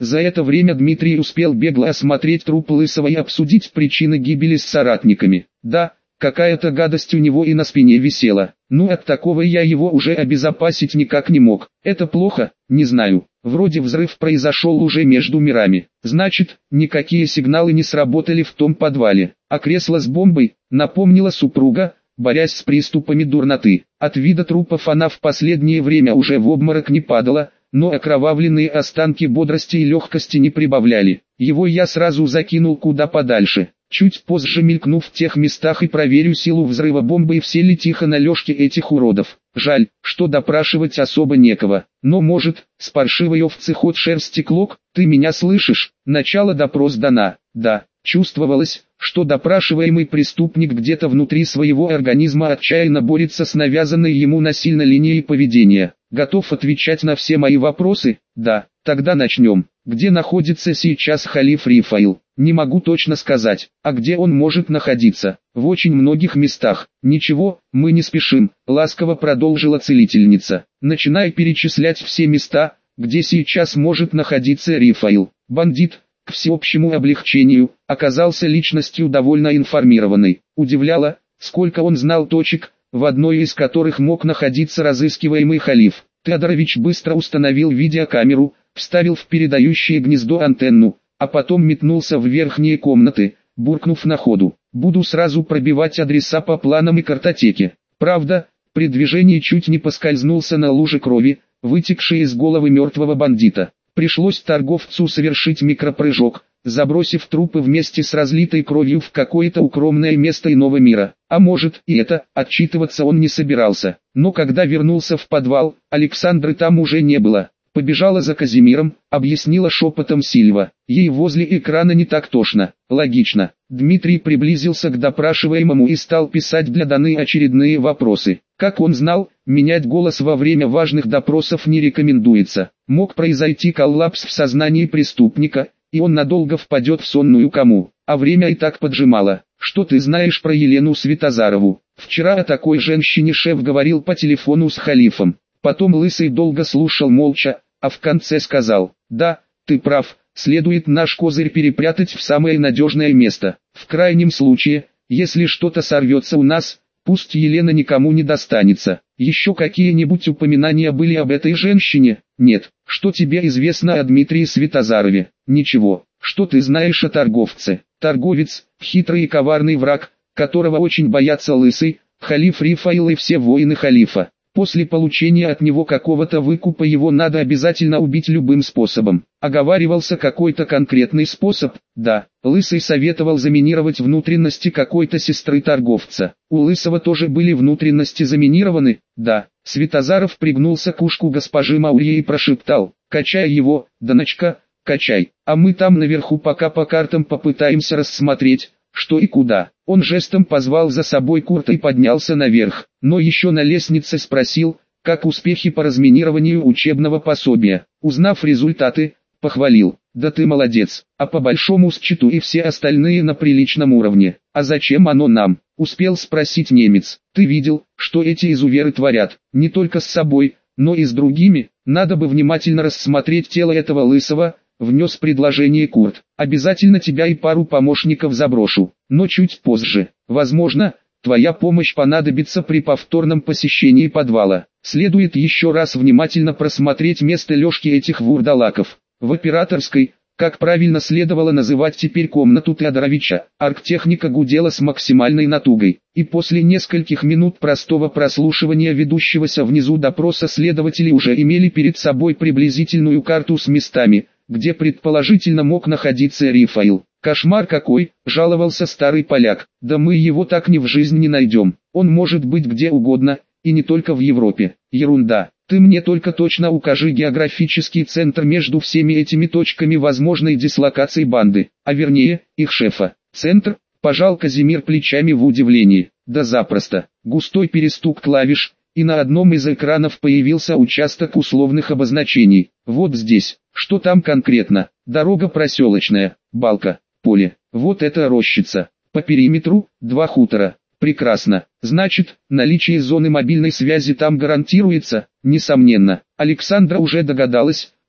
За это время Дмитрий успел бегло осмотреть труп Лысого и обсудить причины гибели с соратниками. Да, какая-то гадость у него и на спине висела. Ну от такого я его уже обезопасить никак не мог. Это плохо? Не знаю. Вроде взрыв произошел уже между мирами. Значит, никакие сигналы не сработали в том подвале. А кресло с бомбой, напомнила супруга, борясь с приступами дурноты. От вида трупов она в последнее время уже в обморок не падала, но окровавленные останки бодрости и легкости не прибавляли. Его я сразу закинул куда подальше. Чуть позже мелькну в тех местах и проверю силу взрыва бомбы и все ли тихо на лёжке этих уродов. Жаль, что допрашивать особо некого. Но может, с паршивой овцы ход шерсти клок, ты меня слышишь? Начало допрос дана. Да, чувствовалось, что допрашиваемый преступник где-то внутри своего организма отчаянно борется с навязанной ему насильно линией поведения. Готов отвечать на все мои вопросы? Да, тогда начнем. Где находится сейчас халиф Рифаил? Не могу точно сказать. А где он может находиться? В очень многих местах. Ничего, мы не спешим, ласково продолжила целительница. Начинай перечислять все места, где сейчас может находиться Рифаил. Бандит, к всеобщему облегчению, оказался личностью довольно информированной. Удивляло, сколько он знал точек, в одной из которых мог находиться разыскиваемый халиф. Теодорович быстро установил видеокамеру, вставил в передающее гнездо антенну, а потом метнулся в верхние комнаты, буркнув на ходу: «Буду сразу пробивать адреса по планам и картотеке». Правда, при движении чуть не поскользнулся на луже крови, вытекшей из головы мертвого бандита. Пришлось торговцу совершить микропрыжок, забросив трупы вместе с разлитой кровью в какое-то укромное место иного мира. А может и это, отчитываться он не собирался. Но когда вернулся в подвал, Александры там уже не было. Побежала за Казимиром, объяснила шепотом Сильва. Ей возле экрана не так тошно. Логично. Дмитрий приблизился к допрашиваемому и стал писать для Даны очередные вопросы. Как он знал, менять голос во время важных допросов не рекомендуется. Мог произойти коллапс в сознании преступника, и он надолго впадет в сонную кому. А время и так поджимало. Что ты знаешь про Елену Светозарову? Вчера о такой женщине шеф говорил по телефону с халифом. Потом Лысый долго слушал молча, а в конце сказал: «Да, ты прав, следует наш козырь перепрятать в самое надежное место. В крайнем случае, если что-то сорвется у нас, пусть Елена никому не достанется». Еще какие-нибудь упоминания были об этой женщине? Нет. Что тебе известно о Дмитрии Светозарове? Ничего. Что ты знаешь о торговце? Торговец, хитрый и коварный враг, которого очень боятся Лысый, халиф Рифаил и все воины халифа. После получения от него какого-то выкупа его надо обязательно убить любым способом. Оговаривался какой-то конкретный способ? Да. Лысый советовал заминировать внутренности какой-то сестры торговца. У Лысого тоже были внутренности заминированы? Да. Светозаров пригнулся к ушку госпожи Маурье и прошептал: «Качай его, Даночка, качай, а мы там наверху пока по картам попытаемся рассмотреть, что и куда». Он жестом позвал за собой Курта и поднялся наверх, но еще на лестнице спросил, как успехи по разминированию учебного пособия. Узнав результаты, похвалил: «Да ты молодец, а по большому счету и все остальные на приличном уровне». «А зачем оно нам?» — успел спросить немец. «Ты видел, что эти изуверы творят, не только с собой, но и с другими? Надо бы внимательно рассмотреть тело этого Лысого», — внес предложение Курт. «Обязательно тебя и пару помощников заброшу, но чуть позже. Возможно, твоя помощь понадобится при повторном посещении подвала. Следует еще раз внимательно просмотреть место лёжки этих вурдалаков. В операторской, как правильно следовало называть теперь комнату Теодоровича, арктехника гудела с максимальной натугой, и после нескольких минут простого прослушивания ведущегося внизу допроса следователи уже имели перед собой приблизительную карту с местами, где предположительно мог находиться Рифаил. «Кошмар какой!» – жаловался старый поляк. «Да мы его так ни в жизнь не найдем. Он может быть где угодно, и не только в Европе». «Ерунда. Ты мне только точно укажи географический центр между всеми этими точками возможной дислокации банды, а вернее, их шефа». «Центр?» – пожал Казимир плечами в удивлении. «Да запросто». Густой перестук клавиш, и на одном из экранов появился участок условных обозначений. «Вот здесь». «Что там конкретно?» «Дорога проселочная, балка, поле. Вот это рощица. По периметру 2 хутора». «Прекрасно. Значит, наличие зоны мобильной связи там гарантируется?» «Несомненно». Александра уже догадалась,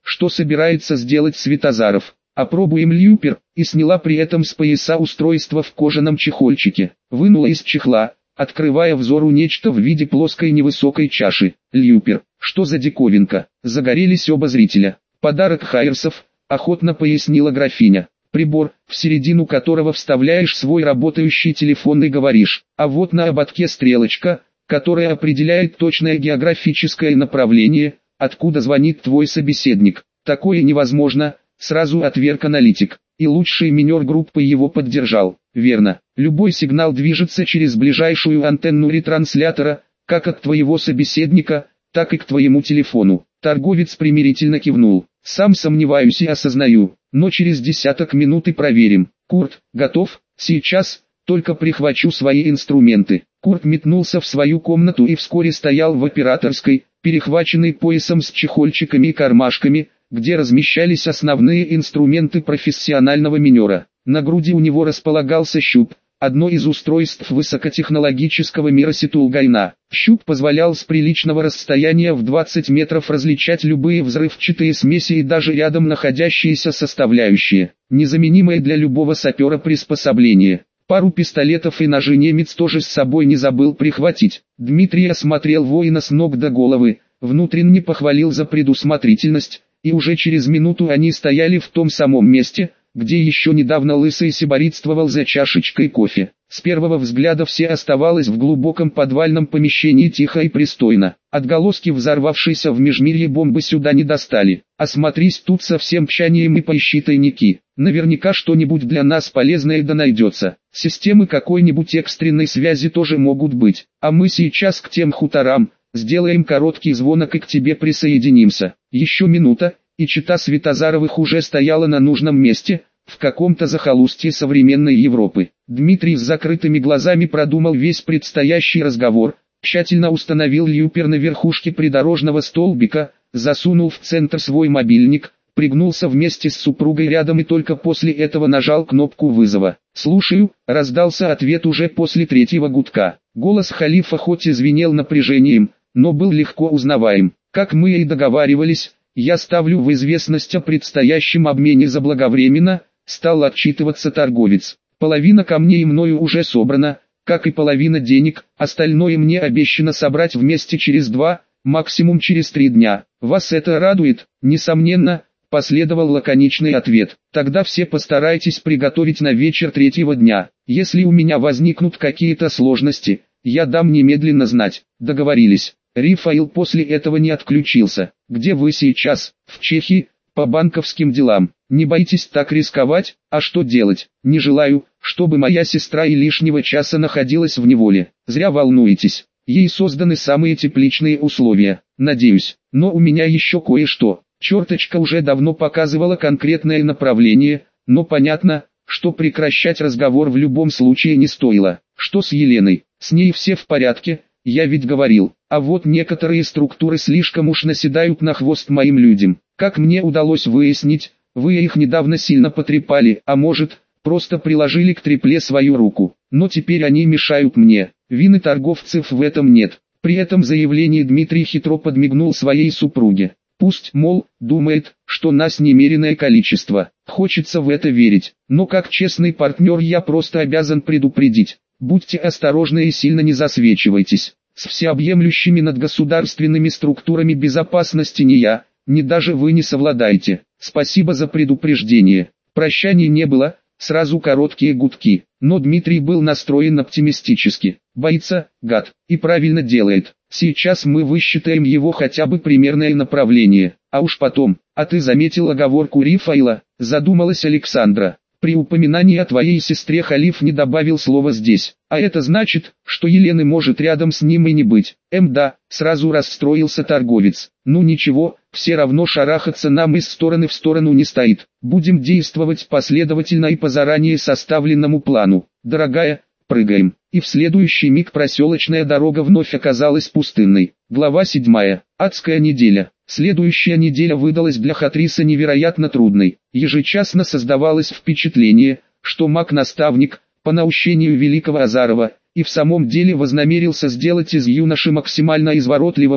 что собирается сделать Светозаров. Опробуем Люпер, и сняла при этом с пояса устройство в кожаном чехольчике. Вынула из чехла, открывая взору нечто в виде плоской невысокой чаши. Люпер, что за диковинка? Загорелись оба зрителя. Подарок Хайерсов, охотно пояснила графиня. Прибор, в середину которого вставляешь свой работающий телефон и говоришь, а вот на ободке стрелочка, которая определяет точное географическое направление, откуда звонит твой собеседник. Такое невозможно, сразу отверг аналитик, и лучший минер группы его поддержал. Верно, любой сигнал движется через ближайшую антенну ретранслятора, как от твоего собеседника, так и к твоему телефону. Торговец примирительно кивнул. Сам сомневаюсь и осознаю, но через десяток минут и проверим. Курт, готов? Сейчас, только прихвачу свои инструменты. Курт метнулся в свою комнату и вскоре стоял в операторской, перехваченный поясом с чехольчиками и кармашками, где размещались основные инструменты профессионального минера. На груди у него располагался щуп, одно из устройств высокотехнологического мира Ситулгайна. Щуп позволял с приличного расстояния в 20 метров различать любые взрывчатые смеси и даже рядом находящиеся составляющие, незаменимое для любого сапера приспособление. Пару пистолетов и ножи немец тоже с собой не забыл прихватить. Дмитрий осмотрел воина с ног до головы, внутренне похвалил за предусмотрительность, и уже через минуту они стояли в том самом месте, где еще недавно лысый сибаритствовал за чашечкой кофе. С первого взгляда все оставалось в глубоком подвальном помещении тихо и пристойно. Отголоски взорвавшейся в межмирье бомбы сюда не достали. Осмотрись тут со всем тщанием и поищи тайники. Наверняка что-нибудь для нас полезное да найдется. Системы какой-нибудь экстренной связи тоже могут быть. А мы сейчас к тем хуторам, сделаем короткий звонок и к тебе присоединимся. Еще минута, и чета Светозаровых уже стояла на нужном месте, в каком-то захолустье современной Европы. Дмитрий с закрытыми глазами продумал весь предстоящий разговор, тщательно установил люпер на верхушке придорожного столбика, засунул в центр свой мобильник, пригнулся вместе с супругой рядом и только после этого нажал кнопку вызова. «Слушаю», — раздался ответ уже после третьего гудка. Голос халифа хоть и звенел напряжением, но был легко узнаваем. «Как мы и договаривались, я ставлю в известность о предстоящем обмене заблаговременно», — стал отчитываться торговец. «Половина камней мною уже собрана, как и половина денег, остальное мне обещано собрать вместе через 2, максимум через 3 дня. Вас это радует?» «Несомненно», — последовал лаконичный ответ. «Тогда все постарайтесь приготовить на вечер 3-го дня. Если у меня возникнут какие-то сложности, я дам немедленно знать». Договорились. Рафаил после этого не отключился. «Где вы сейчас?» «В Чехии, по банковским делам. Не боитесь так рисковать?» «А что делать? Не желаю, чтобы моя сестра и лишнего часа находилась в неволе. Зря волнуетесь. Ей созданы самые тепличные условия, надеюсь. Но у меня еще кое-что». Черточка уже давно показывала конкретное направление, но понятно, что прекращать разговор в любом случае не стоило. «Что с Еленой? С ней все в порядке? Я ведь говорил, а вот некоторые структуры слишком уж наседают на хвост моим людям. Как мне удалось выяснить, вы их недавно сильно потрепали, а может, просто приложили к трепле свою руку. Но теперь они мешают мне. Вины торговцев в этом нет». При этом заявлении Дмитрий хитро подмигнул своей супруге. Пусть, мол, думает, что нас немереное количество. Хочется в это верить. Но как честный партнер я просто обязан предупредить. Будьте осторожны и сильно не засвечивайтесь. С всеобъемлющими надгосударственными структурами безопасности ни я, ни даже вы не совладаете. Спасибо за предупреждение. Прощаний не было, сразу короткие гудки. Но Дмитрий был настроен оптимистически. Боится, гад, и правильно делает. Сейчас мы высчитаем его хотя бы примерное направление, а уж потом. А ты заметил оговорку Рафаила? Задумалась Александра. При упоминании о твоей сестре халиф не добавил слова «здесь». А это значит, что Елены может рядом с ним и не быть. Да, сразу расстроился торговец. Ну ничего, все равно шарахаться нам из стороны в сторону не стоит. Будем действовать последовательно и по заранее составленному плану. Дорогая, прыгаем. И в следующий миг проселочная дорога вновь оказалась пустынной. Глава 7. Адская неделя. Следующая неделя выдалась для Хатриса невероятно трудной. Ежечасно создавалось впечатление, что маг-наставник, по наущению великого Азарова, и в самом деле вознамерился сделать из юноши максимально изворотливого,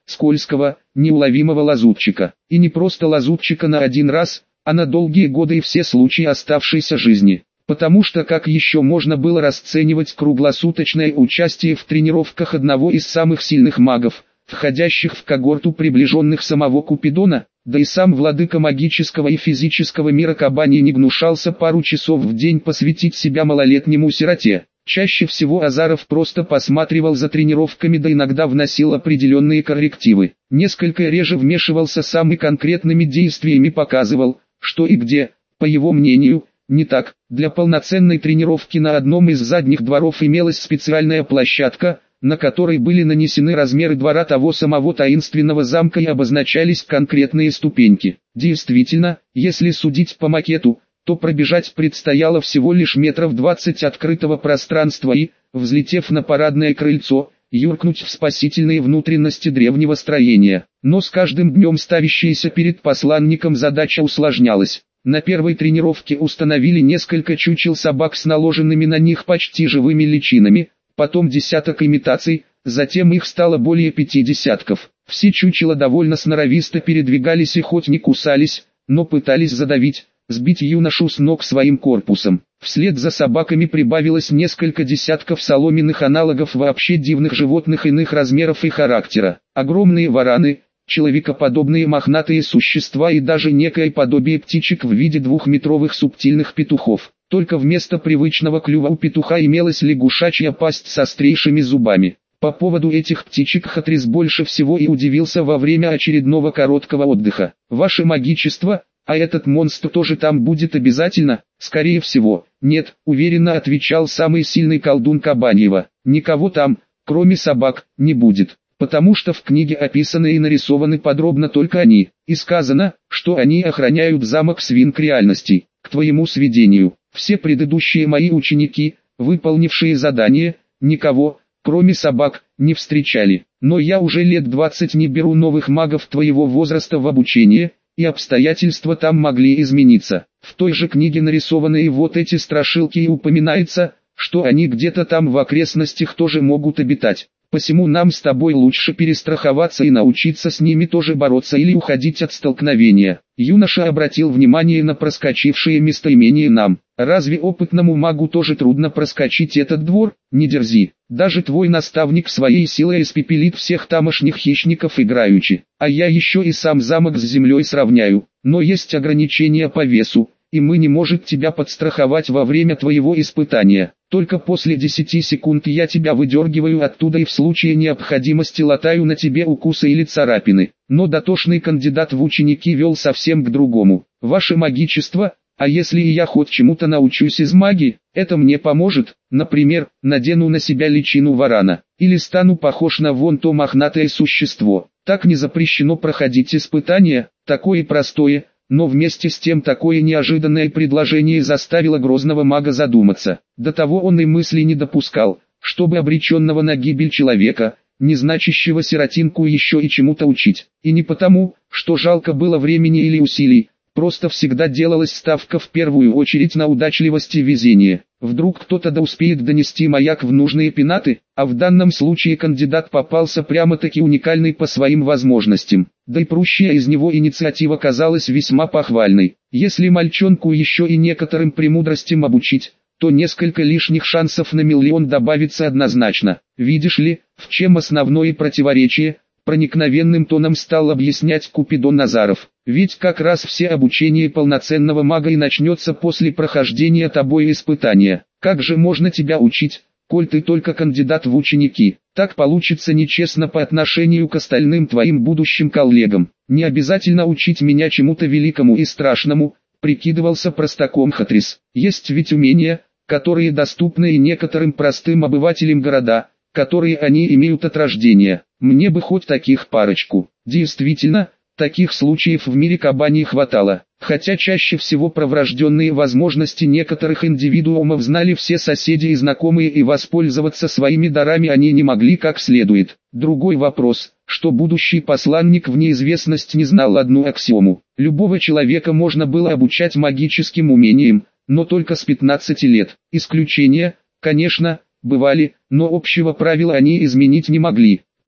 скользкого, неуловимого лазутчика. И не просто лазутчика на один раз, а на долгие годы и все случаи оставшейся жизни. Потому что как еще можно было расценивать круглосуточное участие в тренировках одного из самых сильных магов, входящих в когорту приближенных самого Купидона, да и сам владыка магического и физического мира Кабани не гнушался пару часов в день посвятить себя малолетнему сироте. Чаще всего Азаров просто посматривал за тренировками, да иногда вносил определенные коррективы. Несколько реже вмешивался сам и конкретными действиями показывал, что и где, по его мнению, не так. Для полноценной тренировки на одном из задних дворов имелась специальная площадка, на которой были нанесены размеры двора того самого таинственного замка и обозначались конкретные ступеньки. Действительно, если судить по макету, то пробежать предстояло всего лишь метров 20 открытого пространства и, взлетев на парадное крыльцо, юркнуть в спасительные внутренности древнего строения. Но с каждым днем ставящаяся перед посланником задача усложнялась. На первой тренировке установили несколько чучел собак с наложенными на них почти живыми личинами, потом десяток имитаций, затем их стало более 5 десятков. Все чучела довольно сноровисто передвигались и хоть не кусались, но пытались задавить, сбить юношу с ног своим корпусом. Вслед за собаками прибавилось несколько десятков соломенных аналогов вообще дивных животных иных размеров и характера. Огромные вараны, человекоподобные мохнатые существа и даже некое подобие птичек в виде двухметровых субтильных петухов. Только вместо привычного клюва у петуха имелась лягушачья пасть с острейшими зубами. По поводу этих птичек Хатрис больше всего и удивился во время очередного короткого отдыха. «Ваше магичество, а этот монстр тоже там будет обязательно?» «Скорее всего, нет», уверенно отвечал самый сильный колдун Кабаньева. «Никого там, кроме собак, не будет. Потому что в книге описаны и нарисованы подробно только они, и сказано, что они охраняют замок свинк реальностей. К твоему сведению, все предыдущие мои ученики, выполнившие задание, никого, кроме собак, не встречали. Но я уже лет 20 не беру новых магов твоего возраста в обучение, и обстоятельства там могли измениться. В той же книге нарисованы и вот эти страшилки и упоминается, что они где-то там в окрестностях тоже могут обитать. Посему нам с тобой лучше перестраховаться и научиться с ними тоже бороться или уходить от столкновения». Юноша обратил внимание на проскочившие местоимения «нам». «Разве опытному магу тоже трудно проскочить этот двор? Не дерзи. Даже твой наставник своей силой испепелит всех тамошних хищников играючи. А я еще и сам замок с землей сравняю. Но есть ограничения по весу, и мы не можем тебя подстраховать во время твоего испытания. Только после 10 секунд я тебя выдергиваю оттуда и в случае необходимости латаю на тебе укусы или царапины». Но дотошный кандидат в ученики вел совсем к другому. «Ваше магичество, а если и я хоть чему-то научусь из магии, это мне поможет, например, надену на себя личину варана, или стану похож на вон то мохнатое существо. Так не запрещено проходить испытания, такое простое, но вместе с тем такое неожиданное предложение заставило грозного мага задуматься. До того он и мысли не допускал, чтобы обреченного на гибель человека, не значащего сиротинку еще и чему-то учить. И не потому, что жалко было времени или усилий, просто всегда делалась ставка в первую очередь на удачливость и везение. Вдруг кто-то да успеет донести маяк в нужные пенаты, а в данном случае кандидат попался прямо-таки уникальный по своим возможностям. Да и прущая из него инициатива казалась весьма похвальной. Если мальчонку еще и некоторым премудростям обучить, то несколько лишних шансов на миллион добавится однозначно. Видишь ли, в чем основное противоречие? Проникновенным тоном стал объяснять Купидон Назаров. Ведь как раз все обучение полноценного мага и начнется после прохождения тобой испытания. Как же можно тебя учить, коль ты только кандидат в ученики? Так получится нечестно по отношению к остальным твоим будущим коллегам. Не обязательно учить меня чему-то великому и страшному, прикидывался простаком Хатрис. Есть ведь умения, которые доступны и некоторым простым обывателям города, которые они имеют от рождения. Мне бы хоть таких парочку. Действительно, таких случаев в мире Кабани хватало. Хотя чаще всего про врожденные возможности некоторых индивидуумов знали все соседи и знакомые, и воспользоваться своими дарами они не могли как следует. Другой вопрос, что будущий посланник в неизвестность не знал одну аксиому. Любого человека можно было обучать магическим умениям, но только с 15 лет. Исключения, конечно, бывали, но общего правила они изменить не могли.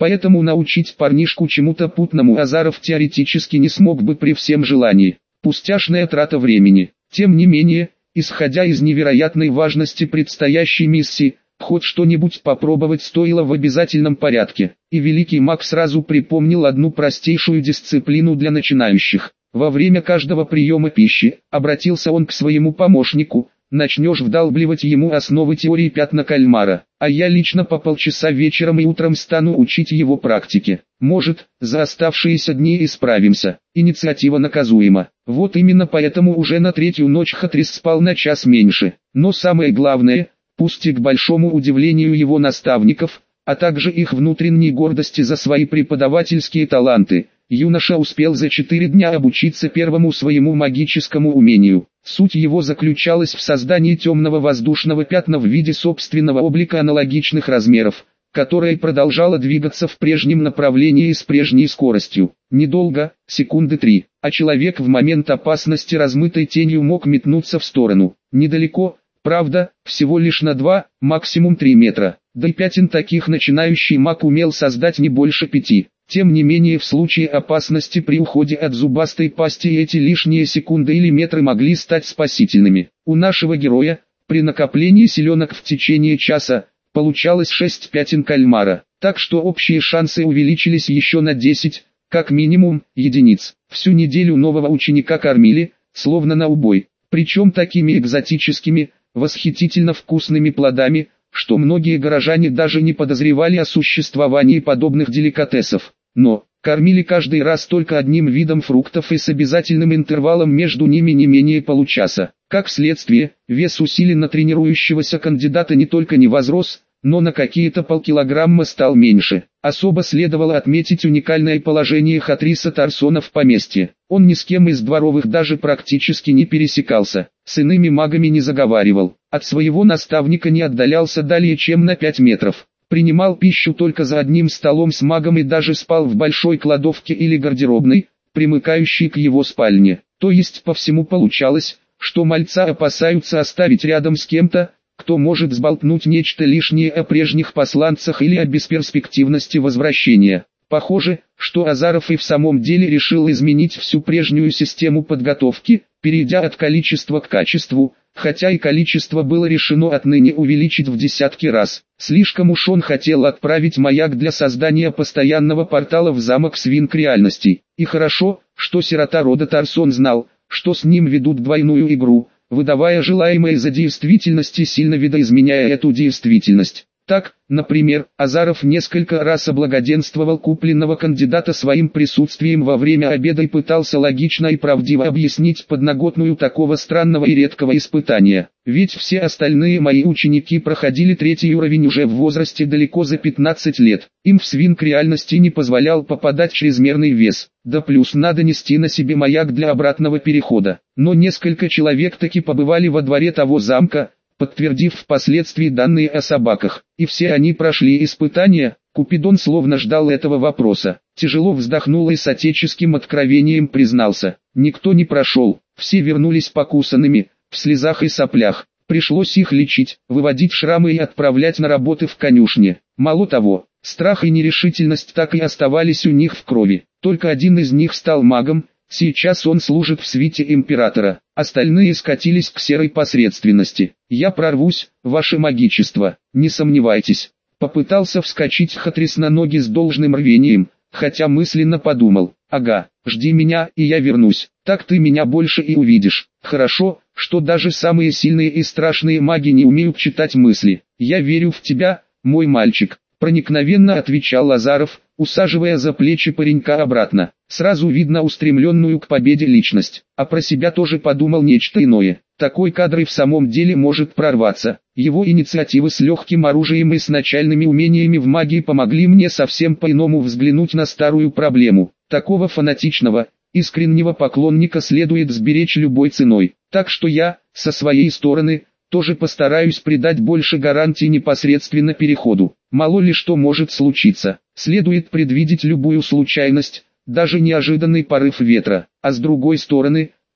Поэтому научить парнишку чему-то путному Азаров теоретически не смог бы при всем желании. Пустяшная трата времени. Тем не менее, исходя из невероятной важности предстоящей миссии, хоть что-нибудь попробовать стоило в обязательном порядке. И великий маг сразу припомнил одну простейшую дисциплину для начинающих. Во время каждого приема пищи, обратился он к своему помощнику, начнешь вдалбливать ему основы теории пятна кальмара, а я лично по полчаса вечером и утром стану учить его практике. Может, за оставшиеся дни и справимся. Инициатива наказуема. Вот именно поэтому уже на третью ночь Хатрис спал на час меньше. Но самое главное, пусть и к большому удивлению его наставников, а также их внутренней гордости за свои преподавательские таланты, юноша успел за 4 дня обучиться первому своему магическому умению. Суть его заключалась в создании темного воздушного пятна в виде собственного облика аналогичных размеров, которое продолжало двигаться в прежнем направлении и с прежней скоростью. Недолго, секунды 3, а человек в момент опасности размытой тенью мог метнуться в сторону. Недалеко, правда, всего лишь на 2, максимум 3 метра. Да и пятен таких начинающий маг умел создать не больше 5. Тем не менее в случае опасности при уходе от зубастой пасти эти лишние секунды или метры могли стать спасительными. У нашего героя, при накоплении силенок в течение часа, получалось 6 пятен кальмара, так что общие шансы увеличились еще на 10, как минимум, единиц. Всю неделю нового ученика кормили, словно на убой, причем такими экзотическими, восхитительно вкусными плодами, что многие горожане даже не подозревали о существовании подобных деликатесов. Но, кормили каждый раз только одним видом фруктов и с обязательным интервалом между ними не менее получаса. Как следствие, вес усиленно тренирующегося кандидата не только не возрос, но на какие-то полкилограмма стал меньше. Особо следовало отметить уникальное положение Хатриса Тарсона в поместье. Он ни с кем из дворовых даже практически не пересекался, с иными магами не заговаривал, от своего наставника не отдалялся далее чем на 5 метров. Принимал пищу только за одним столом с магом и даже спал в большой кладовке или гардеробной, примыкающей к его спальне. То есть по всему получалось, что мальца опасаются оставить рядом с кем-то, кто может сболтнуть нечто лишнее о прежних посланцах или о бесперспективности возвращения. Похоже, что Азаров и в самом деле решил изменить всю прежнюю систему подготовки, перейдя от количества к качеству, хотя и количество было решено отныне увеличить в десятки раз. Слишком уж он хотел отправить маяк для создания постоянного портала в замок свинк реальностей. И хорошо, что сирота рода Тарсон знал, что с ним ведут двойную игру, выдавая желаемое за действительность и сильно видоизменяя эту действительность. Так, например, Азаров несколько раз облагоденствовал купленного кандидата своим присутствием во время обеда и пытался логично и правдиво объяснить подноготную такого странного и редкого испытания. Ведь все остальные мои ученики проходили 3-й уровень уже в возрасте далеко за 15 лет. Им в свинк реальности не позволял попадать чрезмерный вес. Да плюс надо нести на себе маяк для обратного перехода. Но несколько человек таки побывали во дворе того замка, подтвердив впоследствии данные о собаках, и все они прошли испытания. Купидон словно ждал этого вопроса, тяжело вздохнул и с отеческим откровением признался: никто не прошел, все вернулись покусанными, в слезах и соплях. Пришлось их лечить, выводить шрамы и отправлять на работы в конюшне. Мало того, страх и нерешительность так и оставались у них в крови. Только один из них стал магом. Сейчас он служит в свите императора, остальные скатились к серой посредственности. Я прорвусь, ваше магичество, не сомневайтесь. Попытался вскочить Хатрис на ноги с должным рвением, хотя мысленно подумал: ага, жди меня и я вернусь, так ты меня больше и увидишь. Хорошо, что даже самые сильные и страшные маги не умеют читать мысли. Я верю в тебя, мой мальчик, проникновенно отвечал Азаров, усаживая за плечи паренька обратно. Сразу видно устремленную к победе личность, а про себя тоже подумал нечто иное. Такой кадр и в самом деле может прорваться. Его инициативы с легким оружием и с начальными умениями в магии помогли мне совсем по-иному взглянуть на старую проблему. Такого фанатичного, искреннего поклонника следует сберечь любой ценой. Так что я, со своей стороны, тоже постараюсь придать больше гарантий непосредственно переходу. Мало ли что может случиться. Следует предвидеть любую случайность, даже неожиданный порыв ветра. А с другой стороны,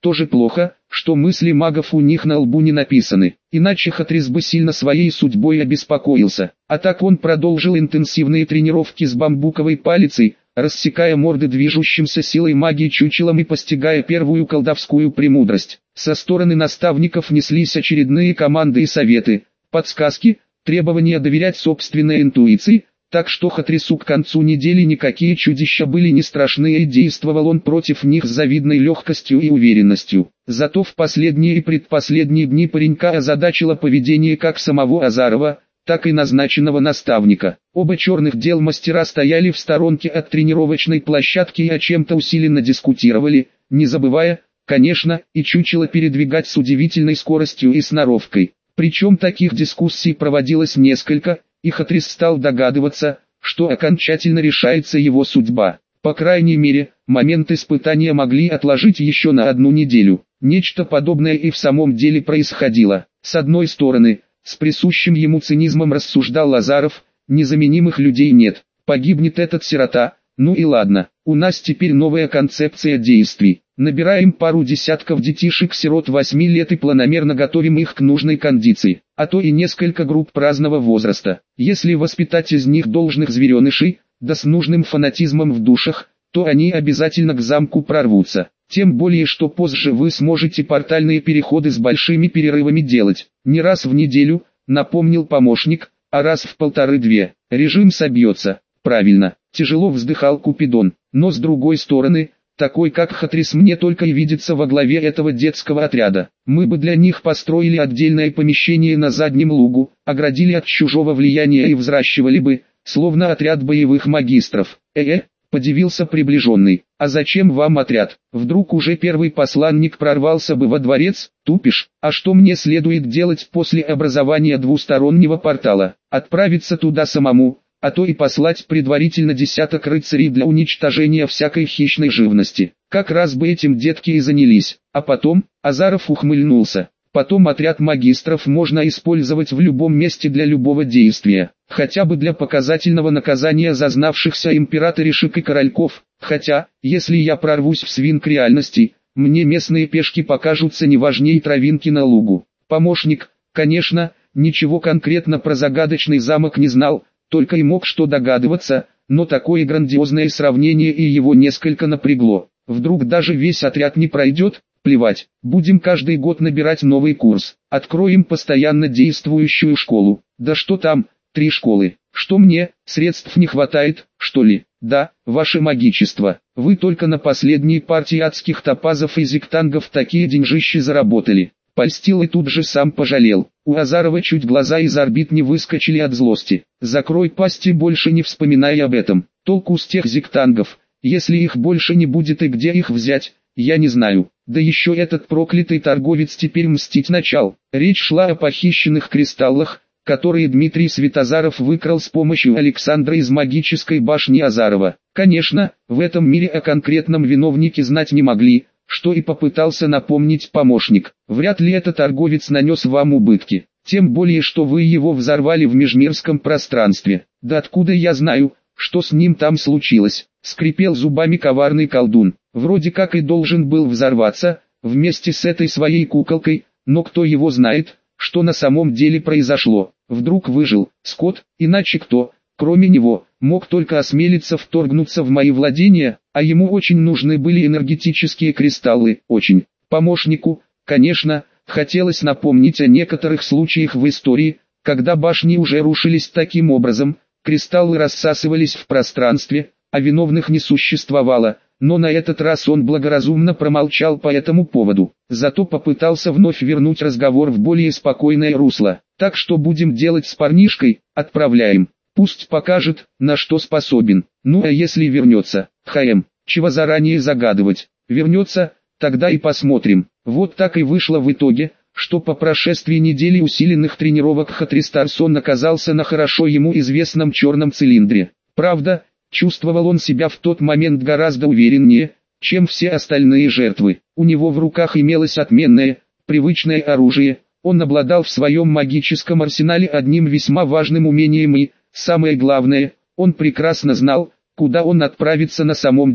тоже плохо, что мысли магов у них на лбу не написаны, иначе Хатрис бы сильно своей судьбой обеспокоился. А так он продолжил интенсивные тренировки с бамбуковой палицей, рассекая морды движущимся силой магии чучелом и постигая первую колдовскую премудрость. Со стороны наставников неслись очередные команды и советы, подсказки, требования доверять собственной интуиции, так что Хатрису к концу недели никакие чудища были не страшны, и действовал он против них с завидной легкостью и уверенностью. Зато в последние и предпоследние дни паренька озадачило поведение как самого Азарова, так и назначенного наставника. Оба черных дел мастера стояли в сторонке от тренировочной площадки и о чем-то усиленно дискутировали, не забывая, конечно, и чучело передвигать с удивительной скоростью и сноровкой. Причем таких дискуссий проводилось несколько, и Хатрис стал догадываться, что окончательно решается его судьба. По крайней мере, момент испытания могли отложить еще на 1 неделю. Нечто подобное и в самом деле происходило. С одной стороны, с присущим ему цинизмом рассуждал Азаров, незаменимых людей нет, погибнет этот сирота, ну и ладно, у нас теперь новая концепция действий. Набираем пару десятков детишек-сирот 8 лет и планомерно готовим их к нужной кондиции, а то и несколько групп разного возраста. Если воспитать из них должных зверенышей, да с нужным фанатизмом в душах, то они обязательно к замку прорвутся. Тем более, что позже вы сможете портальные переходы с большими перерывами делать. Не раз в неделю, напомнил помощник, а раз в 1,5-2. Режим собьется. Правильно, тяжело вздыхал Купидон, но с другой стороны, такой как Хатрис мне только и видится во главе этого детского отряда. Мы бы для них построили отдельное помещение на заднем лугу, оградили от чужого влияния и взращивали бы, словно отряд боевых магистров. Подивился приближенный. А зачем вам отряд? Вдруг уже первый посланник прорвался бы во дворец? Тупишь. А что мне следует делать после образования двустороннего портала? Отправиться туда самому, а то и послать предварительно десяток рыцарей для уничтожения всякой хищной живности. Как раз бы этим детки и занялись. А потом, Азаров ухмыльнулся. Потом отряд магистров можно использовать в любом месте для любого действия. Хотя бы для показательного наказания зазнавшихся императоришек и корольков. Хотя, если я прорвусь в свинг реальности, мне местные пешки покажутся не важнее травинки на лугу. Помощник, конечно, ничего конкретно про загадочный замок не знал, только и мог что догадываться, но такое грандиозное сравнение и его несколько напрягло. Вдруг даже весь отряд не пройдет? Плевать, будем каждый год набирать новый курс, откроем постоянно действующую школу. Да что там, 3 школы. Что мне, средств не хватает, что ли? Да, ваше магичество, вы только на последней партии адских топазов и зиктангов такие деньжищи заработали. Польстил и тут же сам пожалел. У Азарова чуть глаза из орбит не выскочили от злости. Закрой пасть и больше не вспоминай об этом. Толку с тех зиктангов, если их больше не будет и где их взять, я не знаю. Да еще этот проклятый торговец теперь мстить начал. Речь шла о похищенных кристаллах, которые Дмитрий Светозаров выкрал с помощью Александра из магической башни Азарова. Конечно, в этом мире о конкретном виновнике знать не могли, что и попытался напомнить помощник. Вряд ли этот торговец нанес вам убытки. Тем более, что вы его взорвали в межмирском пространстве. Да откуда я знаю, что с ним там случилось? Скрипел зубами коварный колдун. Вроде как и должен был взорваться, вместе с этой своей куколкой, но кто его знает, что на самом деле произошло. Вдруг выжил Скотт, иначе кто, кроме него, мог только осмелиться вторгнуться в мои владения, а ему очень нужны были энергетические кристаллы, очень. Помощнику, конечно, хотелось напомнить о некоторых случаях в истории, когда башни уже рушились таким образом, кристаллы рассасывались в пространстве, а виновных не существовало, но на этот раз он благоразумно промолчал по этому поводу, зато попытался вновь вернуть разговор в более спокойное русло. Так что будем делать с парнишкой? Отправляем. Пусть покажет, на что способен. Ну а если вернется, чего заранее загадывать? Вернется, тогда и посмотрим. Вот так и вышло в итоге, что по прошествии недели усиленных тренировок Хатрис Тарсон оказался на хорошо ему известном черном цилиндре. Правда, чувствовал он себя в тот момент гораздо увереннее, чем все остальные жертвы. У него в руках имелось отменное, привычное оружие. Он обладал в своем магическом арсенале одним весьма важным умением и, самое главное, он прекрасно знал, куда он отправится на самом деле.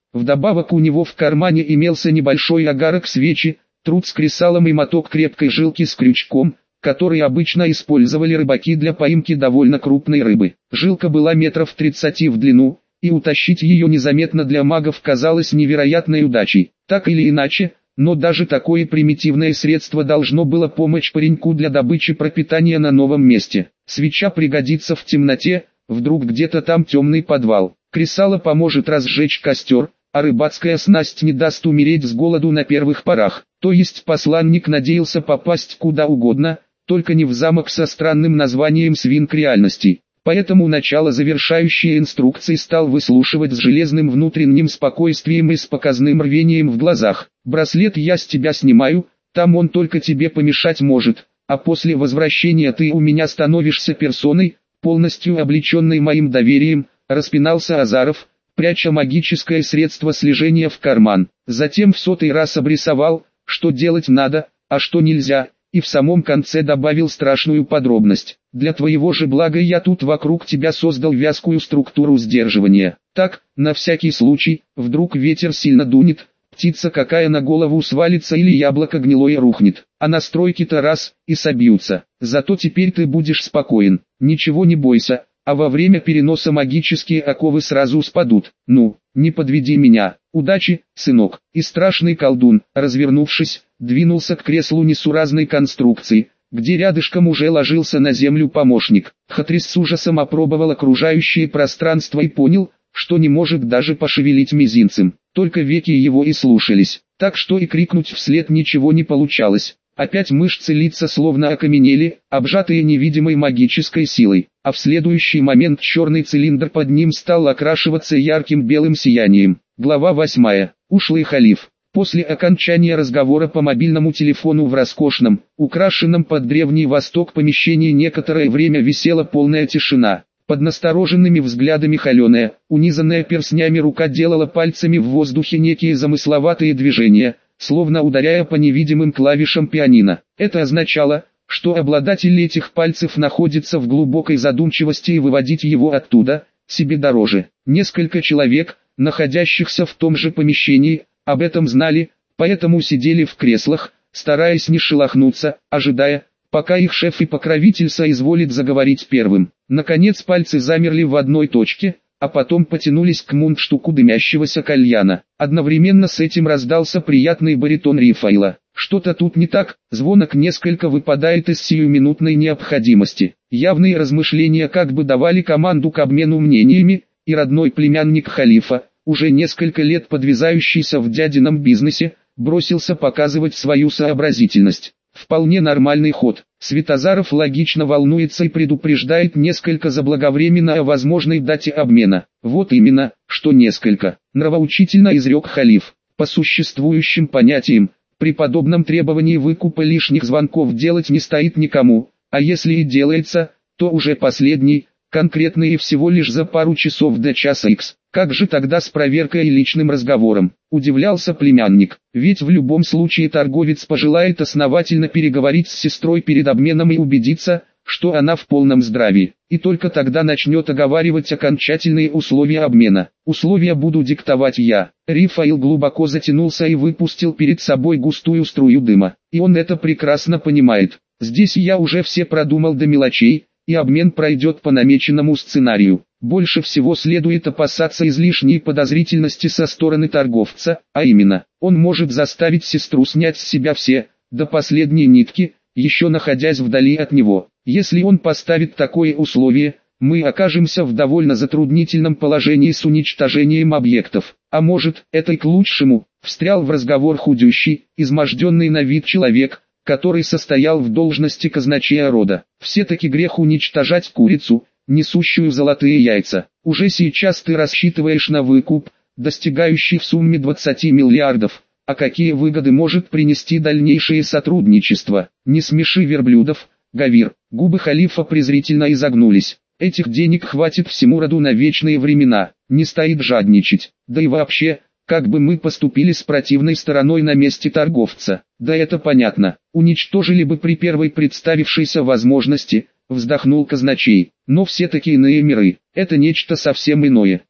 Вдобавок у него в кармане имелся небольшой огарок свечи, труд с кресалом и моток крепкой жилки с крючком, который обычно использовали рыбаки для поимки довольно крупной рыбы. Жилка была метров 30 в длину, и утащить ее незаметно для магов казалось невероятной удачей. Так или иначе, но даже такое примитивное средство должно было помочь пареньку для добычи пропитания на новом месте. Свеча пригодится в темноте, вдруг где-то там темный подвал. Кресало поможет разжечь костер, а рыбацкая снасть не даст умереть с голоду на первых порах. То есть посланник надеялся попасть куда угодно, только не в замок со странным названием «Свинк реальностей». Поэтому начало завершающей инструкции стал выслушивать с железным внутренним спокойствием и с показным рвением в глазах. «Браслет я с тебя снимаю, там он только тебе помешать может, а после возвращения ты у меня становишься персоной, полностью облеченной моим доверием», распинался Азаров, пряча магическое средство слежения в карман. Затем в 100-й раз обрисовал, что делать надо, а что нельзя, и в самом конце добавил страшную подробность. «Для твоего же блага я тут вокруг тебя создал вязкую структуру сдерживания. Так, на всякий случай, вдруг ветер сильно дунет, птица какая на голову свалится или яблоко гнилое рухнет, а настройки-то раз, и собьются. Зато теперь ты будешь спокоен, ничего не бойся, а во время переноса магические оковы сразу спадут. Ну, не подведи меня. Удачи, сынок». И страшный колдун, развернувшись, двинулся к креслу несуразной конструкции, где рядышком уже ложился на землю помощник. Хатрис с ужасом опробовал окружающее пространство и понял, что не может даже пошевелить мизинцем, только веки его и слушались, так что и крикнуть вслед ничего не получалось. Опять мышцы лица словно окаменели, обжатые невидимой магической силой, а в следующий момент черный цилиндр под ним стал окрашиваться ярким белым сиянием. Глава 8. Ушлый халиф. После окончания разговора по мобильному телефону в роскошном, украшенном под Древний Восток помещении некоторое время висела полная тишина. Под настороженными взглядами холеная, унизанная перстнями рука делала пальцами в воздухе некие замысловатые движения, словно ударяя по невидимым клавишам пианино. Это означало, что обладатель этих пальцев находится в глубокой задумчивости и выводить его оттуда, себе дороже. Несколько человек, находящихся в том же помещении, об этом знали, поэтому сидели в креслах, стараясь не шелохнуться, ожидая, пока их шеф и покровитель соизволит заговорить первым. Наконец пальцы замерли в одной точке, а потом потянулись к мундштуку дымящегося кальяна. Одновременно с этим раздался приятный баритон Рифаила. «Что-то тут не так», звонок несколько выпадает из сиюминутной необходимости. Явные размышления как бы давали команду к обмену мнениями, и родной племянник халифа, уже несколько лет подвязающийся в дядином бизнесе, бросился показывать свою сообразительность. Вполне нормальный ход. Светозаров логично волнуется и предупреждает несколько заблаговременно о возможной дате обмена. Вот именно, что несколько. Нравоучительно изрек халиф. По существующим понятиям, при подобном требовании выкупа лишних звонков делать не стоит никому, а если и делается, то уже последний, конкретный и всего лишь за пару часов до часа Х. Как же тогда с проверкой и личным разговором? Удивлялся племянник, ведь в любом случае торговец пожелает основательно переговорить с сестрой перед обменом и убедиться, что она в полном здравии, и только тогда начнет оговаривать окончательные условия обмена. Условия буду диктовать я. Рифаил глубоко затянулся и выпустил перед собой густую струю дыма, и он это прекрасно понимает. Здесь я уже все продумал до мелочей, и обмен пройдет по намеченному сценарию. Больше всего следует опасаться излишней подозрительности со стороны торговца, а именно, он может заставить сестру снять с себя все, до последней нитки, еще находясь вдали от него. Если он поставит такое условие, мы окажемся в довольно затруднительном положении с уничтожением объектов. А может, это и к лучшему, встрял в разговор худющий, изможденный на вид человек, который состоял в должности казначея рода. Все-таки грех уничтожать курицу, несущую золотые яйца. Уже сейчас ты рассчитываешь на выкуп, достигающий в сумме 20 миллиардов. А какие выгоды может принести дальнейшее сотрудничество? Не смеши верблюдов, Гавир. Губы халифа презрительно изогнулись. Этих денег хватит всему роду на вечные времена. Не стоит жадничать. Да и вообще, как бы мы поступили с противной стороной на месте торговца? Да это понятно. Уничтожили бы при первой представившейся возможности, вздохнул казначей. Но все-таки иные миры, это нечто совсем иное.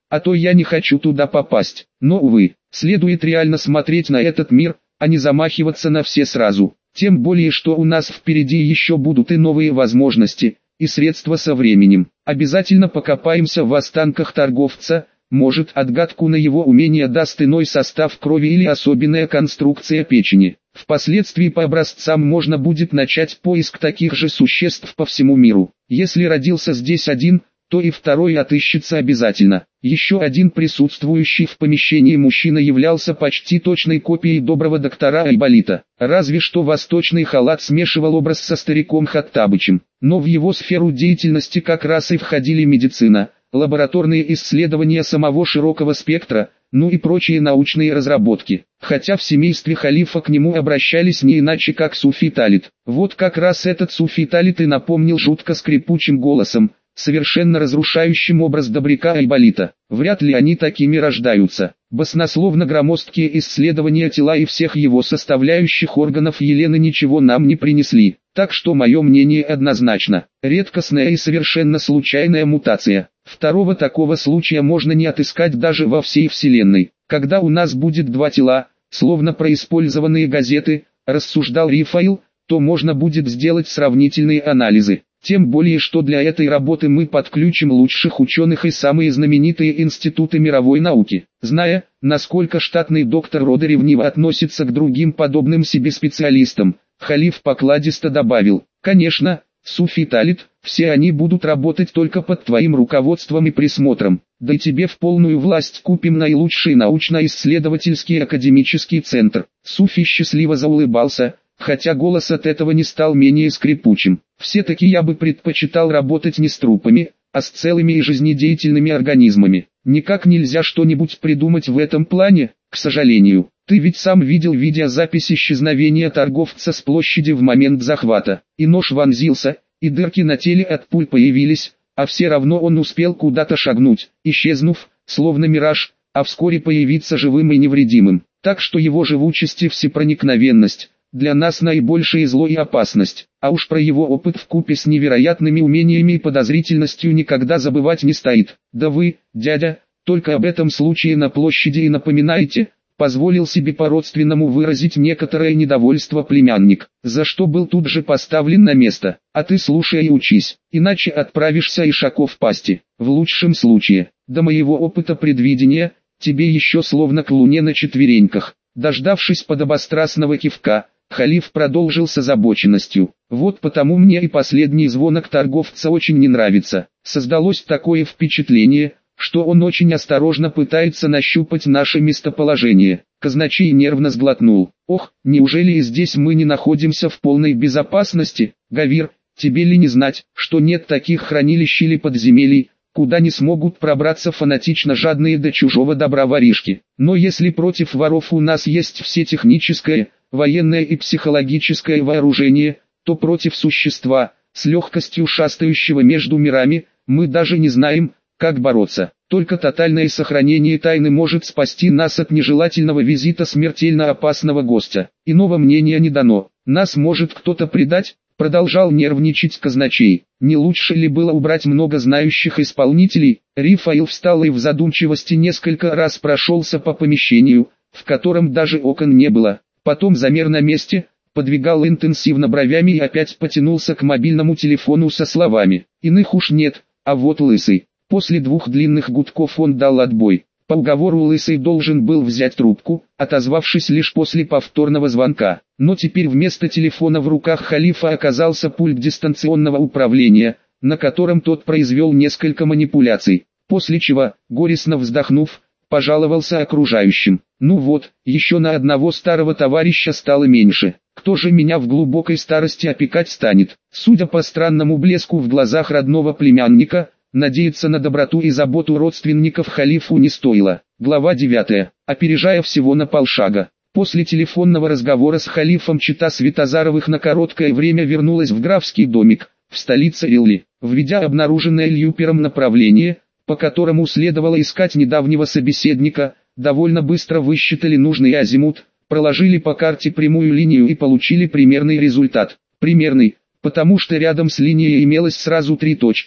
а то я не хочу туда попасть. Но увы, следует реально смотреть на этот мир, а не замахиваться на все сразу. Тем более, что у нас впереди еще будут и новые возможности, и средства со временем. Обязательно покопаемся в останках торговца, может, отгадку на его умение даст иной состав крови или особенная конструкция печени. Впоследствии по образцам можно будет начать поиск таких же существ по всему миру. Если родился здесь один, то и второй отыщется обязательно. Еще один присутствующий в помещении мужчина являлся почти точной копией доброго доктора Айболита. Разве что восточный халат смешивал образ со стариком Хаттабычем. Но в его сферу деятельности как раз и входили медицина, лабораторные исследования самого широкого спектра, ну и прочие научные разработки. Хотя в семействе халифа к нему обращались не иначе как Суфи Талит. Вот как раз этот Суфи Талит и напомнил жутко скрипучим голосом, совершенно разрушающим образ добряка Айболита. Вряд ли они такими рождаются. Баснословно громоздкие исследования тела и всех его составляющих органов Елены ничего нам не принесли. Так что мое мнение однозначно. Редкостная и совершенно случайная мутация. Второго такого случая можно не отыскать даже во всей Вселенной. Когда у нас будет два тела, словно происпользованные газеты, рассуждал Рифаил, то можно будет сделать сравнительные анализы. Тем более, что для этой работы мы подключим лучших ученых и самые знаменитые институты мировой науки. Зная, насколько штатный доктор Рода ревниво относится к другим подобным себе специалистам, халиф покладисто добавил: «Конечно, Суфи Талит, все они будут работать только под твоим руководством и присмотром. Да и тебе в полную власть купим наилучший научно-исследовательский академический центр». Суфи счастливо заулыбался, хотя голос от этого не стал менее скрипучим. «Все-таки я бы предпочитал работать не с трупами, а с целыми и жизнедеятельными организмами. Никак нельзя что-нибудь придумать в этом плане, к сожалению. Ты ведь сам видел видеозапись исчезновения торговца с площади в момент захвата. И нож вонзился, и дырки на теле от пуль появились, а все равно он успел куда-то шагнуть, исчезнув, словно мираж, а вскоре появиться живым и невредимым. Так что его живучесть и всепроникновенность для нас наибольшее зло и опасность, а уж про его опыт вкупе с невероятными умениями и подозрительностью никогда забывать не стоит. Да вы, дядя, только об этом случае на площади и напоминаете», позволил себе по-родственному выразить некоторое недовольство племянник, за что был тут же поставлен на место. «А ты слушай и учись, иначе отправишься и шако в пасти. В лучшем случае, до моего опыта предвидения, тебе еще словно к луне на четвереньках». Дождавшись подобострастного кивка, халиф продолжил с озабоченностью: «Вот потому мне и последний звонок торговца очень не нравится. Создалось такое впечатление, что он очень осторожно пытается нащупать наше местоположение». Казначей нервно сглотнул. «Ох, неужели и здесь мы не находимся в полной безопасности? Гавир, тебе ли не знать, что нет таких хранилищ или подземелий, куда не смогут пробраться фанатично жадные до чужого добра воришки? Но если против воров у нас есть все техническое, военное и психологическое вооружение, то против существа, с легкостью шастающего между мирами, мы даже не знаем, как бороться. Только тотальное сохранение тайны может спасти нас от нежелательного визита смертельно опасного гостя. Иного мнения не дано. Нас может кто-то предать?» Продолжал нервничать казначей. «Не лучше ли было убрать много знающих исполнителей?» Рифаил встал и в задумчивости несколько раз прошелся по помещению, в котором даже окон не было. Потом замер на месте, подвигал интенсивно бровями и опять потянулся к мобильному телефону со словами: «Иных уж нет, а вот Лысый». После 2 длинных гудков он дал отбой. По уговору Лысый должен был взять трубку, отозвавшись лишь после повторного звонка. Но теперь вместо телефона в руках халифа оказался пульт дистанционного управления, на котором тот произвел несколько манипуляций. После чего, горестно вздохнув, пожаловался окружающим: «Ну вот, еще на одного старого товарища стало меньше. Кто же меня в глубокой старости опекать станет?» Судя по странному блеску в глазах родного племянника, надеяться на доброту и заботу родственников халифу не стоило. Глава 9. Опережая всего на полшага. После телефонного разговора с халифом чета Светозаровых на короткое время вернулась в графский домик, в столице Илли. Введя обнаруженное Льюпером направление, по которому следовало искать недавнего собеседника, довольно быстро высчитали нужный азимут, проложили по карте прямую линию и получили примерный результат. Примерный, потому что рядом с линией имелось сразу 3 точки,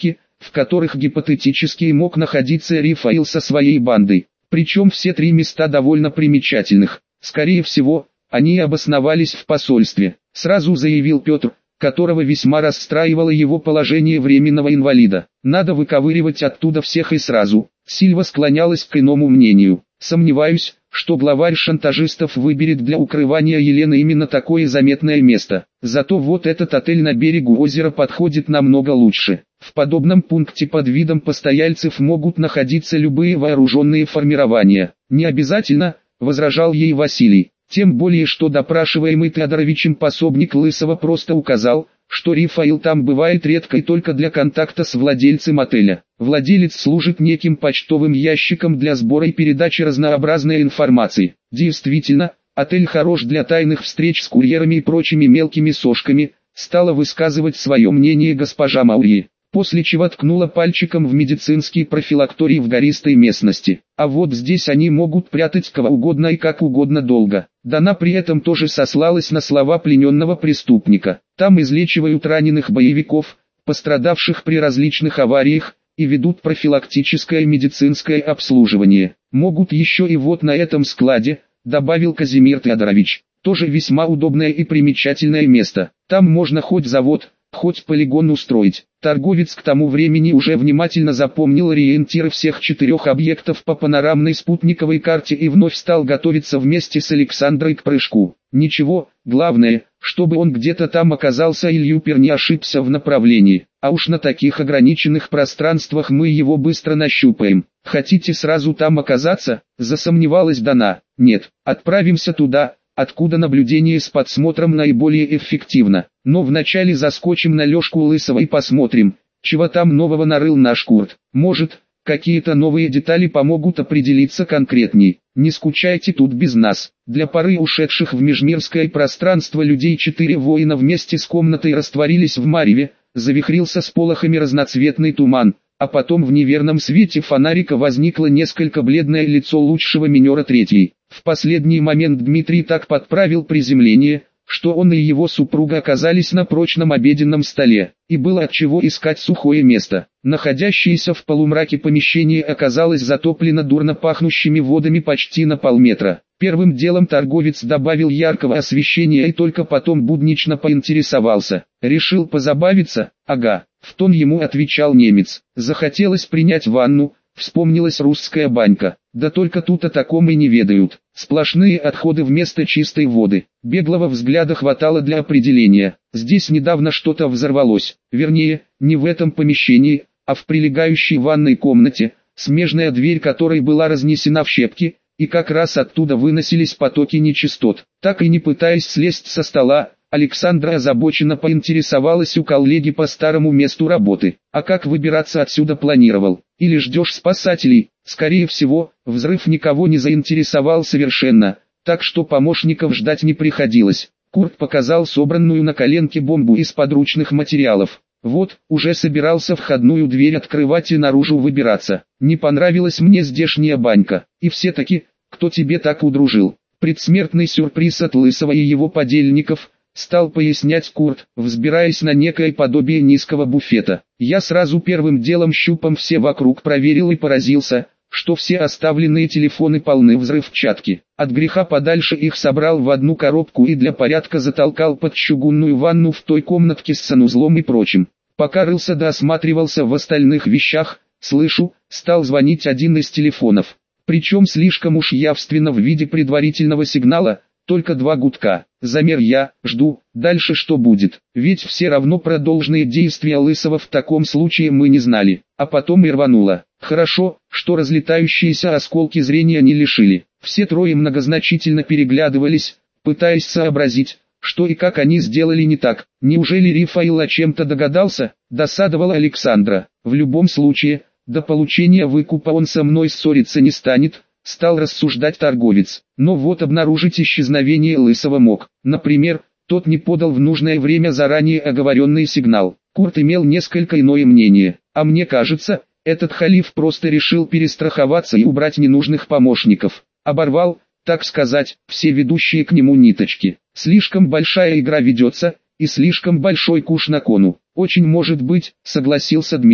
в которых гипотетически мог находиться Рафаил со своей бандой. Причем все три места довольно примечательных. Скорее всего, они обосновались в посольстве, сразу заявил Петр, которого весьма расстраивало его положение временного инвалида. Надо выковыривать оттуда всех и сразу. Сильва склонялась к иному мнению. Сомневаюсь, что главарь шантажистов выберет для укрывания Елены именно такое заметное место. Зато вот этот отель на берегу озера подходит намного лучше. В подобном пункте под видом постояльцев могут находиться любые вооруженные формирования. Не обязательно, возражал ей Василий. Тем более, что допрашиваемый Теодоровичем пособник Лысого просто указал, что Рафаил там бывает редко и только для контакта с владельцем отеля. Владелец служит неким почтовым ящиком для сбора и передачи разнообразной информации. Действительно, отель хорош для тайных встреч с курьерами и прочими мелкими сошками, стала высказывать свое мнение госпожа Маури, после чего ткнула пальчиком в медицинский профилакторий в гористой местности. А вот здесь они могут прятать кого угодно и как угодно долго. Дана при этом тоже сослалась на слова плененного преступника. Там излечивают раненых боевиков, пострадавших при различных авариях, и ведут профилактическое медицинское обслуживание. Могут еще и вот на этом складе, добавил Казимир Теодорович. Тоже весьма удобное и примечательное место. Там можно хоть завод, хоть полигон устроить. Торговец к тому времени уже внимательно запомнил ориентиры всех 4 объектов по панорамной спутниковой карте и вновь стал готовиться вместе с Александрой к прыжку. Ничего, главное, чтобы он где-то там оказался и Люпер не ошибся в направлении. А уж на таких ограниченных пространствах мы его быстро нащупаем. Хотите сразу там оказаться? Засомневалась Дана. Нет, отправимся туда, откуда наблюдение с подсмотром наиболее эффективно. Но вначале заскочим на Лёшку Лысого и посмотрим, чего там нового нарыл наш Курт. Может, какие-то новые детали помогут определиться конкретней. Не скучайте тут без нас. Для пары ушедших в межмирское пространство людей 4 воина вместе с комнатой растворились в мареве, завихрился с полохами разноцветный туман, а потом в неверном свете фонарика возникло несколько бледное лицо лучшего минера третьей. В последний момент Дмитрий так подправил приземление, что он и его супруга оказались на прочном обеденном столе, и было от чего искать сухое место. Находящееся в полумраке помещение оказалось затоплено дурно пахнущими водами почти на полметра. Первым делом торговец добавил яркого освещения и только потом буднично поинтересовался. Решил позабавиться? Ага, в тон ему отвечал немец. Захотелось принять ванну, вспомнилась русская банька. Да только тут о таком и не ведают. Сплошные отходы вместо чистой воды. Беглого взгляда хватало для определения. Здесь недавно что-то взорвалось. Вернее, не в этом помещении, а в прилегающей ванной комнате, смежная дверь которой была разнесена в щепки, и как раз оттуда выносились потоки нечистот. Так и не пытаясь слезть со стола, Александра озабоченно поинтересовалась у коллеги по старому месту работы. А как выбираться отсюда планировал? Или ждешь спасателей? Скорее всего, взрыв никого не заинтересовал совершенно, так что помощников ждать не приходилось. Курт показал собранную на коленке бомбу из подручных материалов. Вот, уже собирался входную дверь открывать и наружу выбираться. Не понравилась мне здешняя банька. И все-таки, кто тебе так удружил? Предсмертный сюрприз от Лысого и его подельников, стал пояснять Курт, взбираясь на некое подобие низкого буфета. Я сразу первым делом щупом все вокруг проверил и поразился, что все оставленные телефоны полны взрывчатки. От греха подальше их собрал в одну коробку и для порядка затолкал под чугунную ванну в той комнатке с санузлом и прочим. Пока рылся да осматривался в остальных вещах, слышу, стал звонить один из телефонов. Причем слишком уж явственно в виде предварительного сигнала, только 2 гудка. Замер я, жду, дальше что будет, ведь все равно про должные действия Лысого в таком случае мы не знали, а потом и рвануло. Хорошо, что разлетающиеся осколки зрения не лишили. Все трое многозначительно переглядывались, пытаясь сообразить, что и как они сделали не так. Неужели Рафаил о чем-то догадался? Досадовала Александра. В любом случае, до получения выкупа он со мной ссориться не станет, стал рассуждать торговец. Но вот обнаружить исчезновение Лысого мог. Например, тот не подал в нужное время заранее оговоренный сигнал. Курт имел несколько иное мнение. А мне кажется, этот халиф просто решил перестраховаться и убрать ненужных помощников. Оборвал, так сказать, все ведущие к нему ниточки. Слишком большая игра ведется, и слишком большой куш на кону. Очень может быть, согласился Дмитрий.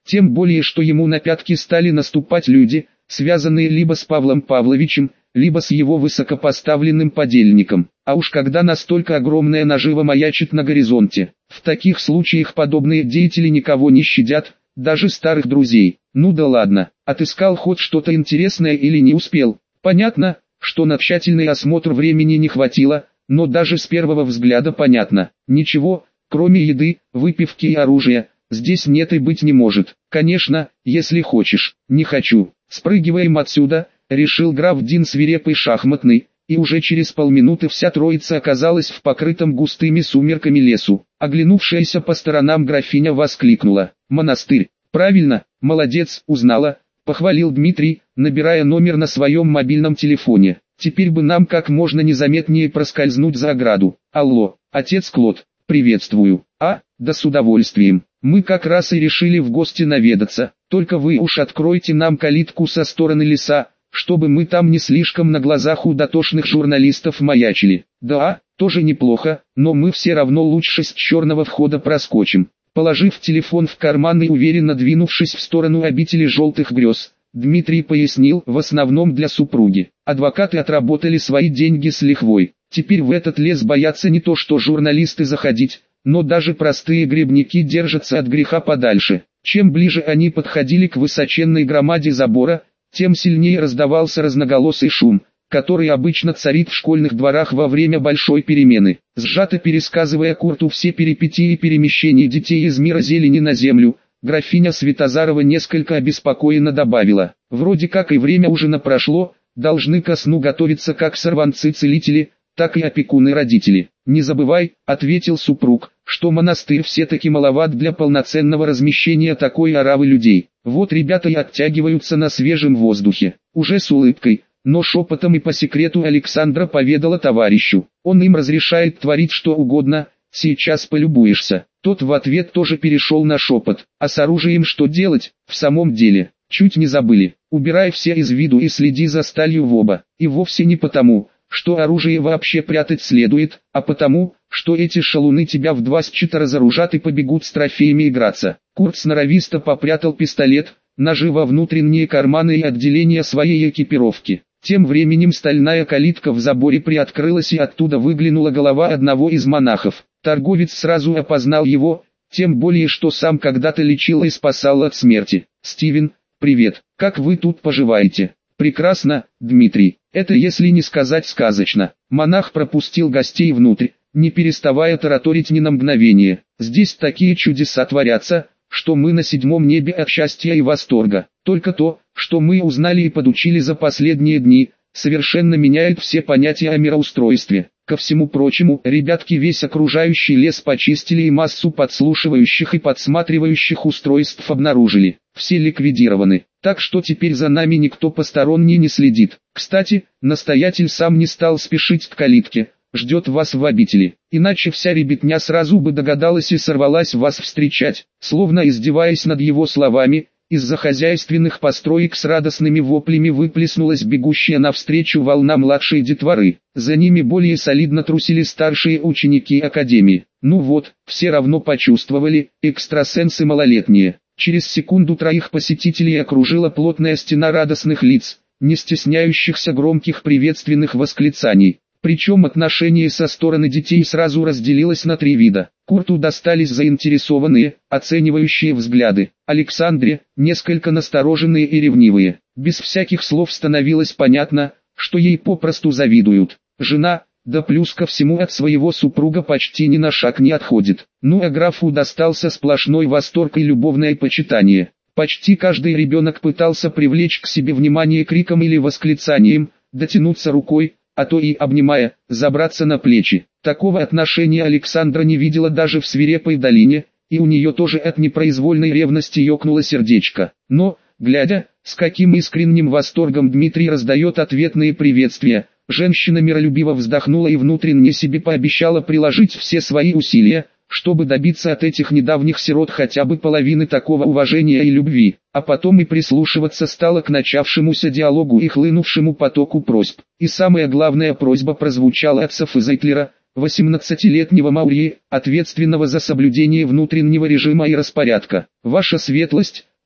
Тем более, что ему на пятки стали наступать люди, связанные либо с Павлом Павловичем, либо с его высокопоставленным подельником. А уж когда настолько огромная нажива маячит на горизонте, в таких случаях подобные деятели никого не щадят, даже старых друзей. Ну да ладно, отыскал хоть что-то интересное или не успел. Понятно, что на тщательный осмотр времени не хватило, но даже с первого взгляда понятно. Ничего, кроме еды, выпивки и оружия, здесь нет и быть не может. Конечно, если хочешь. Не хочу. Спрыгиваем отсюда, решил граф Дин свирепый шахматный, и уже через полминуты вся троица оказалась в покрытом густыми сумерками лесу. Оглянувшаяся по сторонам графиня воскликнула: «Монастырь! Правильно, молодец, узнала!» — похвалил Дмитрий, набирая номер на своем мобильном телефоне. «Теперь бы нам как можно незаметнее проскользнуть за ограду. Алло, отец Клод, приветствую. Да с удовольствием. Мы как раз и решили в гости наведаться, только вы уж откройте нам калитку со стороны леса, чтобы мы там не слишком на глазах у дотошных журналистов маячили». «Да, тоже неплохо, но мы все равно лучше с черного входа проскочим». Положив телефон в карман и уверенно двинувшись в сторону обители желтых грез, Дмитрий пояснил: в основном для супруги. Адвокаты отработали свои деньги с лихвой. Теперь в этот лес боятся не то что журналисты заходить, но даже простые грибники держатся от греха подальше. Чем ближе они подходили к высоченной громаде забора, тем сильнее раздавался разноголосый шум, который обычно царит в школьных дворах во время большой перемены. Сжато пересказывая Курту все перипетии перемещения детей из мира зелени на землю, графиня Светозарова несколько обеспокоенно добавила: «Вроде как и время ужина прошло, должны ко сну готовиться как сорванцы-целители, так и опекуны-родители». «Не забывай», — ответил супруг, «что монастырь все-таки маловат для полноценного размещения такой оравы людей. Вот ребята и оттягиваются на свежем воздухе». Уже с улыбкой, но шепотом и по секрету Александра поведала товарищу: он им разрешает творить что угодно, сейчас полюбуешься. Тот в ответ тоже перешел на шепот: а с оружием что делать? В самом деле, чуть не забыли. Убирай все из виду и следи за сталью в оба. И вовсе не потому, что оружие вообще прятать следует, а потому, что эти шалуны тебя в 24 разоружат и побегут с трофеями играться. Курт сноровисто попрятал пистолет, ножи во внутренние карманы и отделения своей экипировки. Тем временем стальная калитка в заборе приоткрылась, и оттуда выглянула голова одного из монахов. Торговец сразу опознал его, тем более что сам когда-то лечил и спасал от смерти. «Стивен, привет, как вы тут поживаете?» «Прекрасно, Дмитрий, это если не сказать сказочно». Монах пропустил гостей внутрь, не переставая тараторить ни на мгновение. «Здесь такие чудеса творятся, что мы на седьмом небе от счастья и восторга. Только то, что мы узнали и подучили за последние дни, совершенно меняет все понятия о мироустройстве. Ко всему прочему, ребятки весь окружающий лес почистили и массу подслушивающих и подсматривающих устройств обнаружили. Все ликвидированы, так что теперь за нами никто посторонний не следит. Кстати, настоятель сам не стал спешить к калитке, ждет вас в обители, иначе вся ребятня сразу бы догадалась и сорвалась вас встречать». Словно издеваясь над его словами, из-за хозяйственных построек с радостными воплями выплеснулась бегущая навстречу волна младшей детворы. За ними более солидно трусили старшие ученики академии. Ну вот, все равно почувствовали, экстрасенсы малолетние. Через секунду троих посетителей окружила плотная стена радостных лиц, не стесняющихся громких приветственных восклицаний. Причем отношение со стороны детей сразу разделилось на три вида. Курту достались заинтересованные, оценивающие взгляды. Александре, несколько настороженные и ревнивые. Без всяких слов становилось понятно, что ей попросту завидуют. Жена, да плюс ко всему от своего супруга почти ни на шаг не отходит. Ну а графу достался сплошной восторг и любовное почитание. Почти каждый ребенок пытался привлечь к себе внимание криком или восклицанием, дотянуться рукой, а то и, обнимая, забраться на плечи. Такого отношения Александра не видела даже в свирепой долине, и у нее тоже от непроизвольной ревности ёкнуло сердечко. Но, глядя, с каким искренним восторгом Дмитрий раздает ответные приветствия, женщина миролюбиво вздохнула и внутренне себе пообещала приложить все свои усилия, чтобы добиться от этих недавних сирот хотя бы половины такого уважения и любви, а потом и прислушиваться стала к начавшемуся диалогу и хлынувшему потоку просьб. И самая главная просьба прозвучала от Софы Зайтлера, 18-летнего Маурьи, ответственного за соблюдение внутреннего режима и распорядка. «Ваша светлость,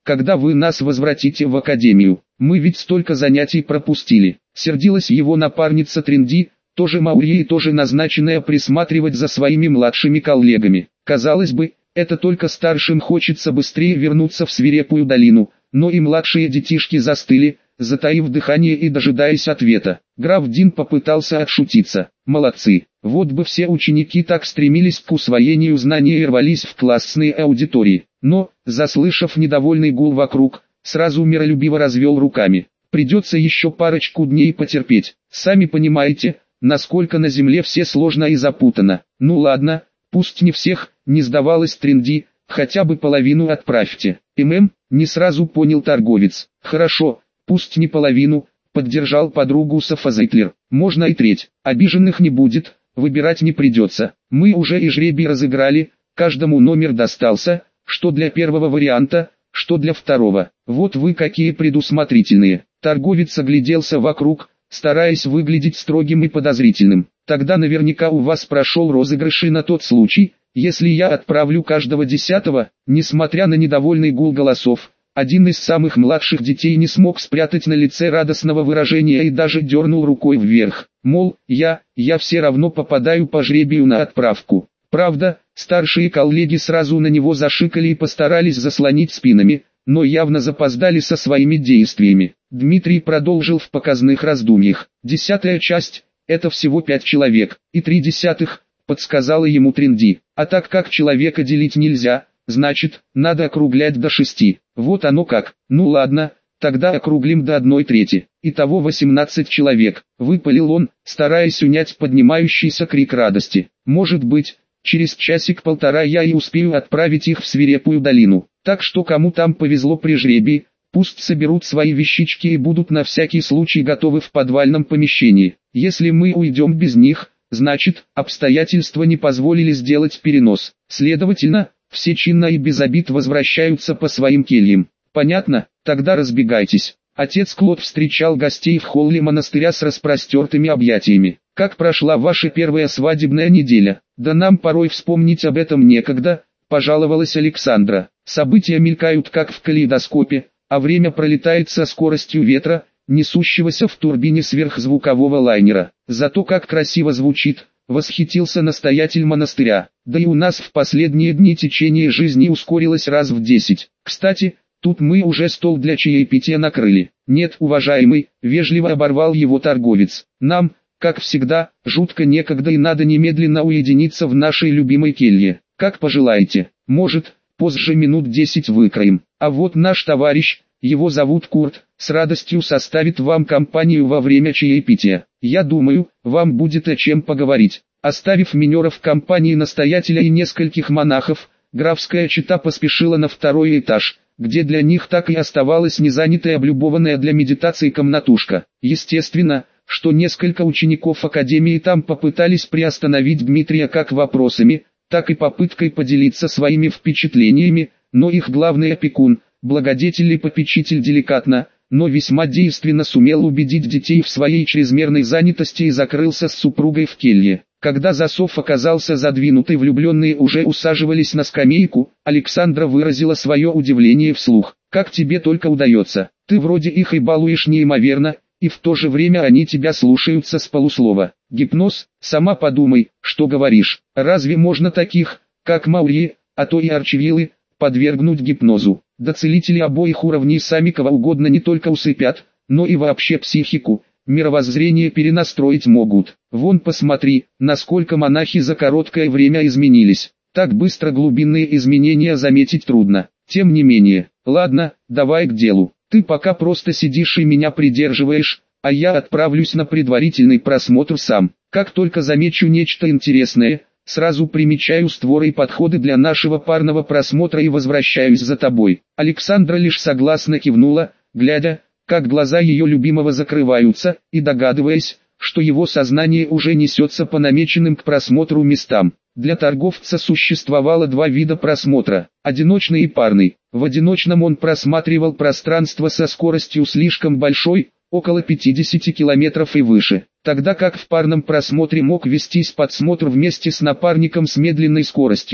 когда вы нас возвратите в академию? Мы ведь столько занятий пропустили. Сердилась его напарница Тринди, тоже Маурия и тоже назначенная присматривать за своими младшими коллегами. Казалось бы, это только старшим хочется быстрее вернуться в свирепую долину, но и младшие детишки застыли, затаив дыхание и дожидаясь ответа. Граф Дин попытался отшутиться. Молодцы, вот бы все ученики так стремились к усвоению знаний и рвались в классные аудитории. Но, заслышав недовольный гул вокруг, сразу миролюбиво развел руками. Придется еще парочку дней потерпеть. Сами понимаете, насколько на земле все сложно и запутано. Ну ладно, пусть не всех, не сдавалась Тринди, хотя бы половину отправьте. Не сразу понял торговец. Хорошо, пусть не половину, поддержал подругу Сафазайтлер. Можно и треть, обиженных не будет, выбирать не придется. Мы уже и жребий разыграли, каждому номер достался, что для первого варианта, что для второго. Вот вы какие предусмотрительные. Торговец огляделся вокруг, стараясь выглядеть строгим и подозрительным. Тогда наверняка у вас прошел розыгрыш и на тот случай, если я отправлю каждого 10-го, несмотря на недовольный гул голосов. Один из самых младших детей не смог спрятать на лице радостного выражения и даже дернул рукой вверх. Мол, я все равно попадаю по жребию на отправку. Правда, старшие коллеги сразу на него зашикали и постарались заслонить спинами, но явно запоздали со своими действиями. Дмитрий продолжил в показных раздумьях. 10-я часть – это всего 5 человек, и 0,3, подсказала ему Тринди. А так как человека делить нельзя, значит, надо округлять до 6. Вот оно как. Ну ладно, тогда округлим до 1/3. Итого 18 человек, выпалил он, стараясь унять поднимающийся крик радости. Может быть, через часик-полтора я и успею отправить их в свирепую долину. Так что кому там повезло при жребии, пусть соберут свои вещички и будут на всякий случай готовы в подвальном помещении. Если мы уйдем без них, значит, обстоятельства не позволили сделать перенос. Следовательно, все чинно и без обид возвращаются по своим кельям. Понятно? Тогда разбегайтесь. Отец Клод встречал гостей в холле монастыря с распростертыми объятиями. Как прошла ваша первая свадебная неделя? Да нам порой вспомнить об этом некогда, пожаловалась Александра. События мелькают как в калейдоскопе, а время пролетает со скоростью ветра, несущегося в турбине сверхзвукового лайнера. Зато как красиво звучит, восхитился настоятель монастыря. Да и у нас в последние дни течение жизни ускорилось раз в 10. Кстати, тут мы уже стол для чаепития накрыли. Нет, уважаемый, вежливо оборвал его торговец. Нам, как всегда, жутко некогда и надо немедленно уединиться в нашей любимой келье. Как пожелаете, может, позже минут 10 выкроем. А вот наш товарищ, его зовут Курт, с радостью составит вам компанию во время чаепития. Я думаю, вам будет о чем поговорить. Оставив минера в компании настоятеля и нескольких монахов, графская чета поспешила на второй этаж, где для них так и оставалась незанятая облюбованная для медитации комнатушка. Естественно, что несколько учеников академии там попытались приостановить Дмитрия как вопросами, так и попыткой поделиться своими впечатлениями, но их главный опекун, благодетель и попечитель деликатно, но весьма действенно сумел убедить детей в своей чрезмерной занятости и закрылся с супругой в келье. Когда засов оказался задвинут и влюбленные уже усаживались на скамейку, Александра выразила свое удивление вслух. «Как тебе только удается, ты вроде их и балуешь неимоверно, и в то же время они тебя слушаются с полуслова. Гипноз, сама подумай, что говоришь. Разве можно таких, как Маурье, а то и Арчевиллы, подвергнуть гипнозу? Да целители обоих уровней сами кого угодно не только усыпят, но и вообще психику, мировоззрение перенастроить могут. Вон посмотри, насколько монахи за короткое время изменились. Так быстро глубинные изменения заметить трудно. Тем не менее, ладно, давай к делу. Ты пока просто сидишь и меня придерживаешь, а я отправлюсь на предварительный просмотр сам. Как только замечу нечто интересное, сразу примечаю створы и подходы для нашего парного просмотра и возвращаюсь за тобой». Александра лишь согласно кивнула, глядя, как глаза ее любимого закрываются, и догадываясь, что его сознание уже несется по намеченным к просмотру местам. Для торговца существовало два вида просмотра – одиночный и парный. В одиночном он просматривал пространство со скоростью слишком большой, около 50 км и выше, тогда как в парном просмотре мог вестись подсмотр вместе с напарником с медленной скоростью,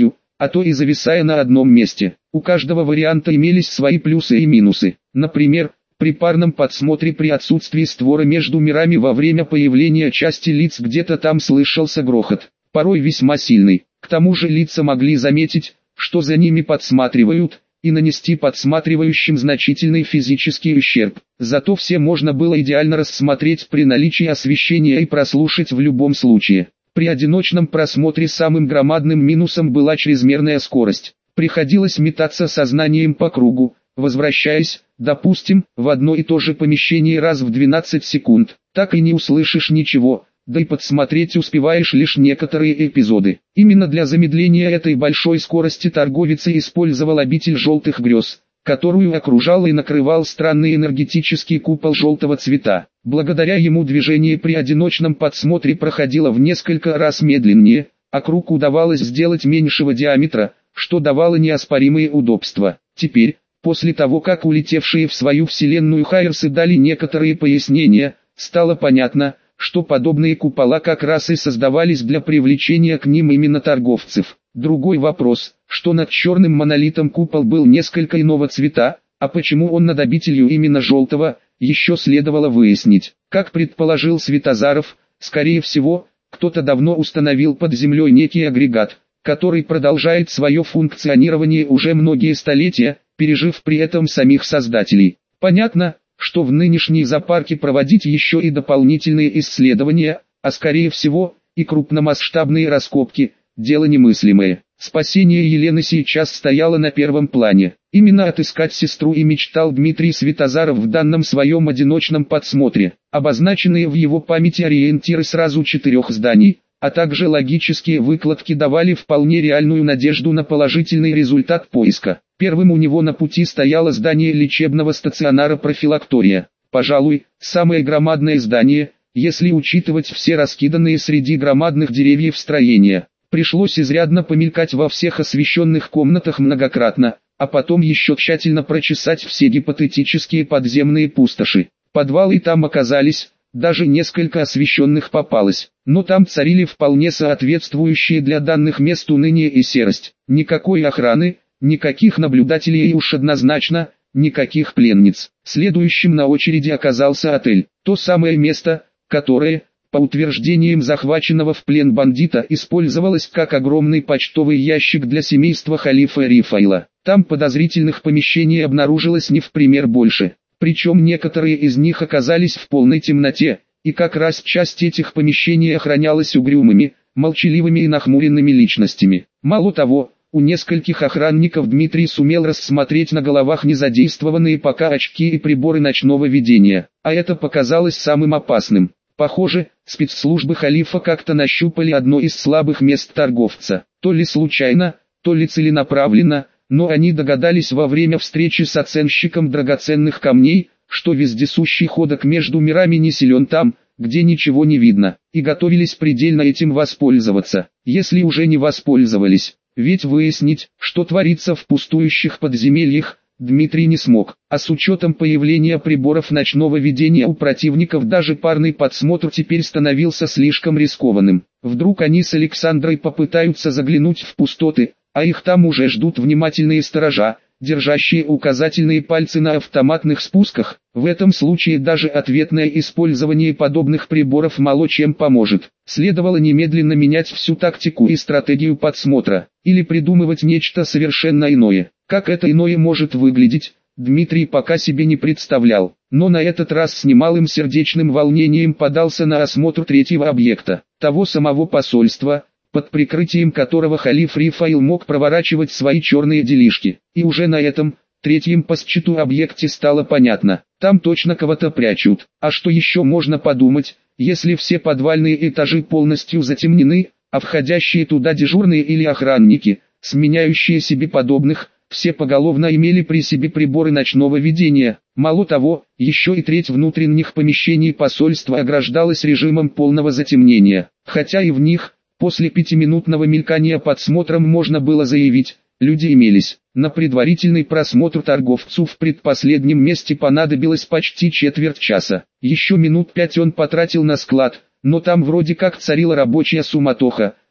а то и зависая на одном месте. У каждого варианта имелись свои плюсы и минусы. Например, при парном подсмотре при отсутствии створа между мирами во время появления части лиц где-то там слышался грохот, порой весьма сильный. К тому же лица могли заметить, что за ними подсматривают, и нанести подсматривающим значительный физический ущерб. Зато все можно было идеально рассмотреть при наличии освещения и прослушать в любом случае. При одиночном просмотре самым громадным минусом была чрезмерная скорость. Приходилось метаться сознанием по кругу, возвращаясь, допустим, в одно и то же помещение раз в 12 секунд. Так и не услышишь ничего, да и подсмотреть успеваешь лишь некоторые эпизоды. Именно для замедления этой большой скорости торговец и использовал обитель желтых грез, которую окружал и накрывал странный энергетический купол желтого цвета. Благодаря ему движение при одиночном подсмотре проходило в несколько раз медленнее, а круг удавалось сделать меньшего диаметра, что давало неоспоримые удобства. Теперь, после того как улетевшие в свою вселенную Хайерсы дали некоторые пояснения, стало понятно, что подобные купола как раз и создавались для привлечения к ним именно торговцев. Другой вопрос, что над черным монолитом купол был несколько иного цвета, а почему он над обителью именно желтого, еще следовало выяснить. Как предположил Светозаров, скорее всего, кто-то давно установил под землей некий агрегат, который продолжает свое функционирование уже многие столетия, пережив при этом самих создателей. Понятно, что в нынешней зоопарке проводить еще и дополнительные исследования, а скорее всего, и крупномасштабные раскопки, дело немыслимое. Спасение Елены сейчас стояло на первом плане. Именно отыскать сестру и мечтал Дмитрий Светозаров в данном своем одиночном подсмотре. Обозначенные в его памяти ориентиры сразу 4 зданий, а также логические выкладки давали вполне реальную надежду на положительный результат поиска. Первым у него на пути стояло здание лечебного стационара профилактория. Пожалуй, самое громадное здание, если учитывать все раскиданные среди громадных деревьев строения. Пришлось изрядно помелькать во всех освещенных комнатах многократно, а потом еще тщательно прочесать все гипотетические подземные пустоши. Подвалы там оказались, даже несколько освещенных попалось, но там царили вполне соответствующие для данных мест уныние и серость. Никакой охраны, никаких наблюдателей и уж однозначно, никаких пленниц. Следующим на очереди оказался отель, то самое место, которое, по утверждениям захваченного в плен бандита, использовалось как огромный почтовый ящик для семейства халифа Рифайла. Там подозрительных помещений обнаружилось не в пример больше. Причем некоторые из них оказались в полной темноте, и как раз часть этих помещений охранялась угрюмыми, молчаливыми и нахмуренными личностями. Мало того, у нескольких охранников Дмитрий сумел рассмотреть на головах незадействованные пока очки и приборы ночного видения, а это показалось самым опасным. Похоже, спецслужбы халифа как-то нащупали одно из слабых мест торговца, то ли случайно, то ли целенаправленно, но они догадались во время встречи с оценщиком драгоценных камней, что вездесущий ходок между мирами не силен там, где ничего не видно, и готовились предельно этим воспользоваться, если уже не воспользовались. Ведь выяснить, что творится в пустующих подземельях, Дмитрий не смог, а с учетом появления приборов ночного видения у противников даже парный подсмотр теперь становился слишком рискованным. Вдруг они с Александрой попытаются заглянуть в пустоты, а их там уже ждут внимательные сторожа, держащие указательные пальцы на автоматных спусках. В этом случае даже ответное использование подобных приборов мало чем поможет. Следовало немедленно менять всю тактику и стратегию подсмотра, или придумывать нечто совершенно иное. Как это иное может выглядеть, Дмитрий пока себе не представлял, но на этот раз с немалым сердечным волнением подался на осмотр третьего объекта, того самого посольства, под прикрытием которого халиф Рифаил мог проворачивать свои черные делишки. И уже на этом, третьем по счету объекте стало понятно, там точно кого-то прячут. А что еще можно подумать, если все подвальные этажи полностью затемнены, а входящие туда дежурные или охранники, сменяющие себе подобных, все поголовно имели при себе приборы ночного видения. Мало того, еще и треть внутренних помещений посольства ограждалась режимом полного затемнения, хотя и в них, после 5-минутного мелькания подсмотром можно было заявить, люди имелись. На предварительный просмотр торговцу в предпоследнем месте понадобилось почти четверть часа. Еще минут 5 он потратил на склад, но там вроде как царила рабочая суматоха,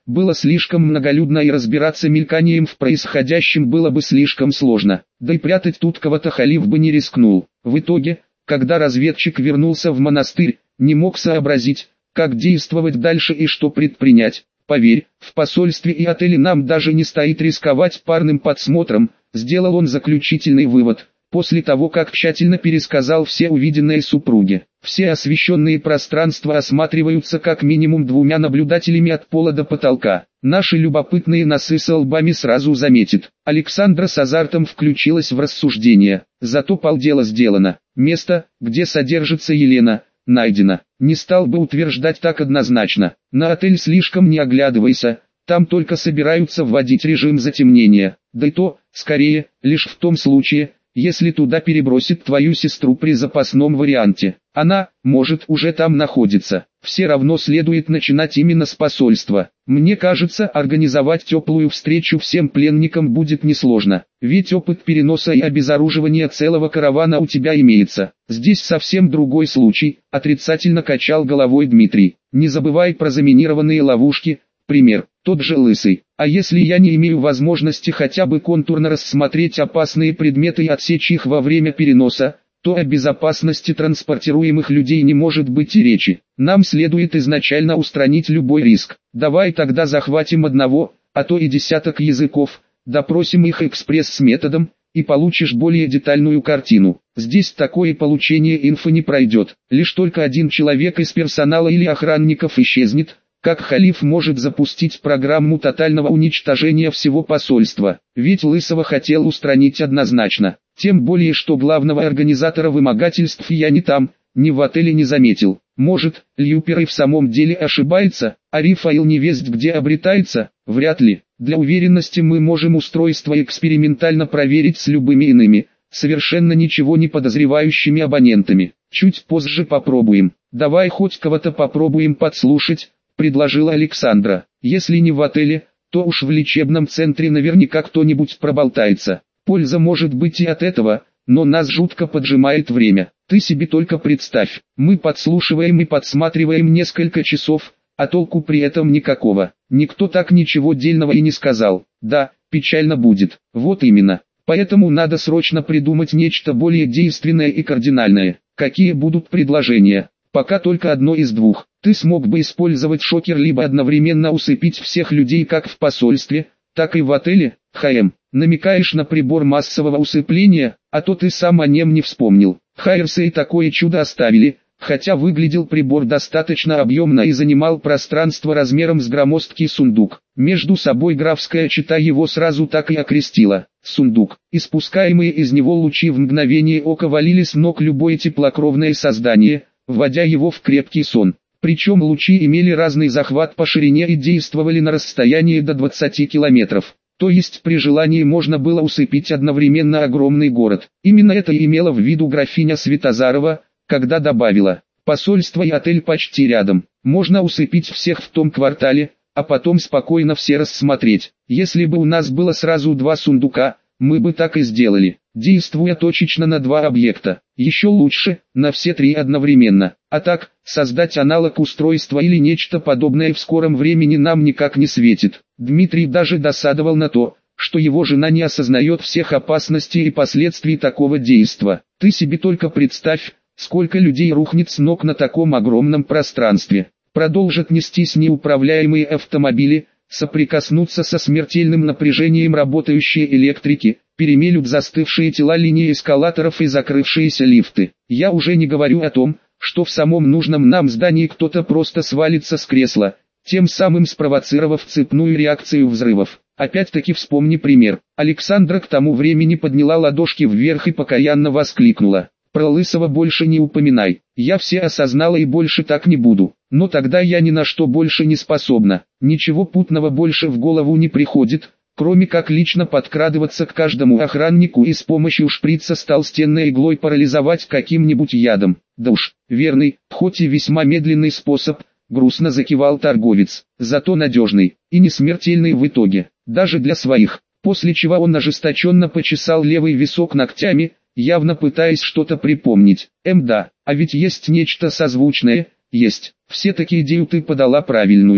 было слишком многолюдно и разбираться мельканием в происходящем было бы слишком сложно, да и прятать тут кого-то халиф бы не рискнул. В итоге, когда разведчик вернулся в монастырь, не мог сообразить, как действовать дальше и что предпринять. Поверь, в посольстве и отеле нам даже не стоит рисковать парным подсмотром, сделал он заключительный вывод, после того как тщательно пересказал все увиденные супруге. Все освещенные пространства осматриваются как минимум 2 наблюдателями от пола до потолка. Наши любопытные носы с лбами сразу заметит. Александра с азартом включилась в рассуждение. Зато полдела сделано. Место, где содержится Елена, найдено. Не стал бы утверждать так однозначно. На отель слишком не оглядывайся, там только собираются вводить режим затемнения. Да и то, скорее, лишь в том случае, если туда перебросит твою сестру при запасном варианте. Она, может, уже там находится. Все равно следует начинать именно с посольства. Мне кажется, организовать теплую встречу всем пленникам будет несложно. Ведь опыт переноса и обезоруживания целого каравана у тебя имеется. Здесь совсем другой случай, отрицательно качал головой Дмитрий. Не забывай про заминированные ловушки. Пример, тот же Лысый. А если я не имею возможности хотя бы контурно рассмотреть опасные предметы и отсечь их во время переноса, то о безопасности транспортируемых людей не может быть и речи. Нам следует изначально устранить любой риск. Давай тогда захватим одного, а то и десяток языков, допросим их экспресс-методом, и получишь более детальную картину. Здесь такое получение инфы не пройдет. Лишь только один человек из персонала или охранников исчезнет, как халиф может запустить программу тотального уничтожения всего посольства? Ведь Лысого хотел устранить однозначно. Тем более, что главного организатора вымогательств я ни там, ни в отеле не заметил. Может, Льюпер и в самом деле ошибается, а Рифаил невесть где обретается? Вряд ли. Для уверенности мы можем устройство экспериментально проверить с любыми иными, совершенно ничего не подозревающими абонентами. Чуть позже попробуем. Давай хоть кого-то попробуем подслушать, предложила Александра. Если не в отеле, то уж в лечебном центре наверняка кто-нибудь проболтается. Польза может быть и от этого, но нас жутко поджимает время. Ты себе только представь, мы подслушиваем и подсматриваем несколько часов, а толку при этом никакого. Никто так ничего дельного и не сказал. Да, печально будет. Вот именно. Поэтому надо срочно придумать нечто более действенное и кардинальное. Какие будут предложения? Пока только одно из двух. Ты смог бы использовать шокер либо одновременно усыпить всех людей как в посольстве, так и в отеле. ХМ, намекаешь на прибор массового усыпления, а то ты сам о нем не вспомнил. Хайерсы и такое чудо оставили, хотя выглядел прибор достаточно объемно и занимал пространство размером с громоздкий сундук. Между собой графская чета его сразу так и окрестила. Сундук. Испускаемые из него лучи в мгновение ока валили с ног любое теплокровное создание, вводя его в крепкий сон. Причем лучи имели разный захват по ширине и действовали на расстоянии до 20 километров. То есть при желании можно было усыпить одновременно огромный город. Именно это и имела в виду графиня Светозарова, когда добавила: посольство и отель почти рядом. Можно усыпить всех в том квартале, а потом спокойно все рассмотреть. Если бы у нас было сразу 2 сундука, мы бы так и сделали, действуя точечно на 2 объекта. Еще лучше, на все 3 одновременно. А так, создать аналог устройства или нечто подобное в скором времени нам никак не светит. Дмитрий даже досадовал на то, что его жена не осознает всех опасностей и последствий такого действа. Ты себе только представь, сколько людей рухнет с ног на таком огромном пространстве. Продолжат нестись неуправляемые автомобили, соприкоснуться со смертельным напряжением работающие электрики, перемелют застывшие тела линии эскалаторов и закрывшиеся лифты. Я уже не говорю о том, что в самом нужном нам здании кто-то просто свалится с кресла, тем самым спровоцировав цепную реакцию взрывов. Опять-таки вспомни пример. Александра к тому времени подняла ладошки вверх и покаянно воскликнула: про Лысого больше не упоминай. Я все осознала и больше так не буду. Но тогда я ни на что больше не способна. Ничего путного больше в голову не приходит, кроме как лично подкрадываться к каждому охраннику и с помощью шприца с толстенной иглой парализовать каким-нибудь ядом. Да уж, верный, хоть и весьма медленный способ, грустно закивал торговец, зато надежный и не смертельный в итоге, даже для своих. После чего он ожесточенно почесал левый висок ногтями, явно пытаясь что-то припомнить. Да, а ведь есть нечто созвучное, есть. Все-таки идею ты подала правильную.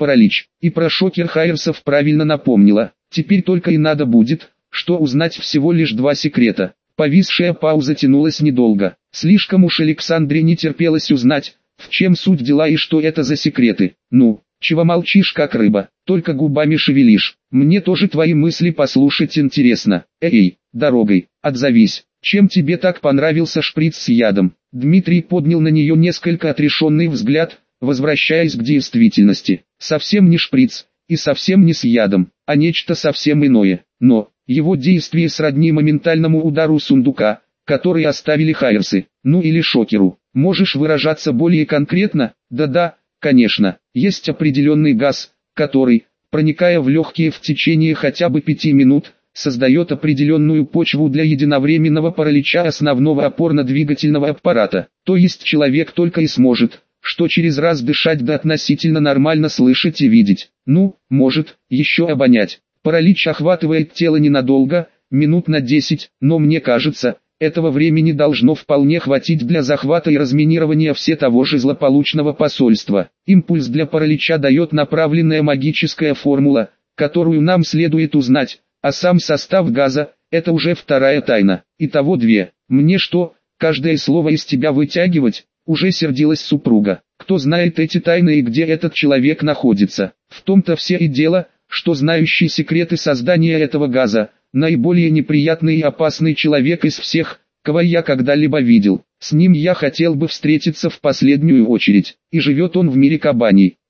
паралич. И про шокер Хайерсов правильно напомнила. Теперь только и надо будет, что узнать всего лишь 2 секрета. Повисшая пауза тянулась недолго. Слишком уж Александре не терпелось узнать, в чем суть дела и что это за секреты. Ну, чего молчишь как рыба, только губами шевелишь. Мне тоже твои мысли послушать интересно. Эй, дорогой, отзовись. Чем тебе так понравился шприц с ядом? Дмитрий поднял на нее несколько отрешенный взгляд, возвращаясь к действительности. Совсем не шприц, и совсем не с ядом, а нечто совсем иное. Но, его действие сродни моментальному удару сундука, который оставили Хайерсы, ну или шокеру. Можешь выражаться более конкретно? Да-да, конечно, есть определенный газ, который, проникая в легкие в течение хотя бы 5 минут, создает определенную почву для единовременного паралича основного опорно-двигательного аппарата. То есть человек только и сможет, что через раз дышать да относительно нормально слышать и видеть. Ну, может, еще обонять. Паралич охватывает тело ненадолго, минут на 10, но мне кажется, этого времени должно вполне хватить для захвата и разминирования все того же злополучного посольства. Импульс для паралича дает направленная магическая формула, которую нам следует узнать, а сам состав газа – это уже вторая тайна. Итого 2. Мне что, каждое слово из тебя вытягивать? Уже сердилась супруга. Кто знает эти тайны и где этот человек находится? В том-то все и дело, что знающий секреты создания этого газа – наиболее неприятный и опасный человек из всех, кого я когда-либо видел. С ним я хотел бы встретиться в последнюю очередь. И живет он в мире кабаний.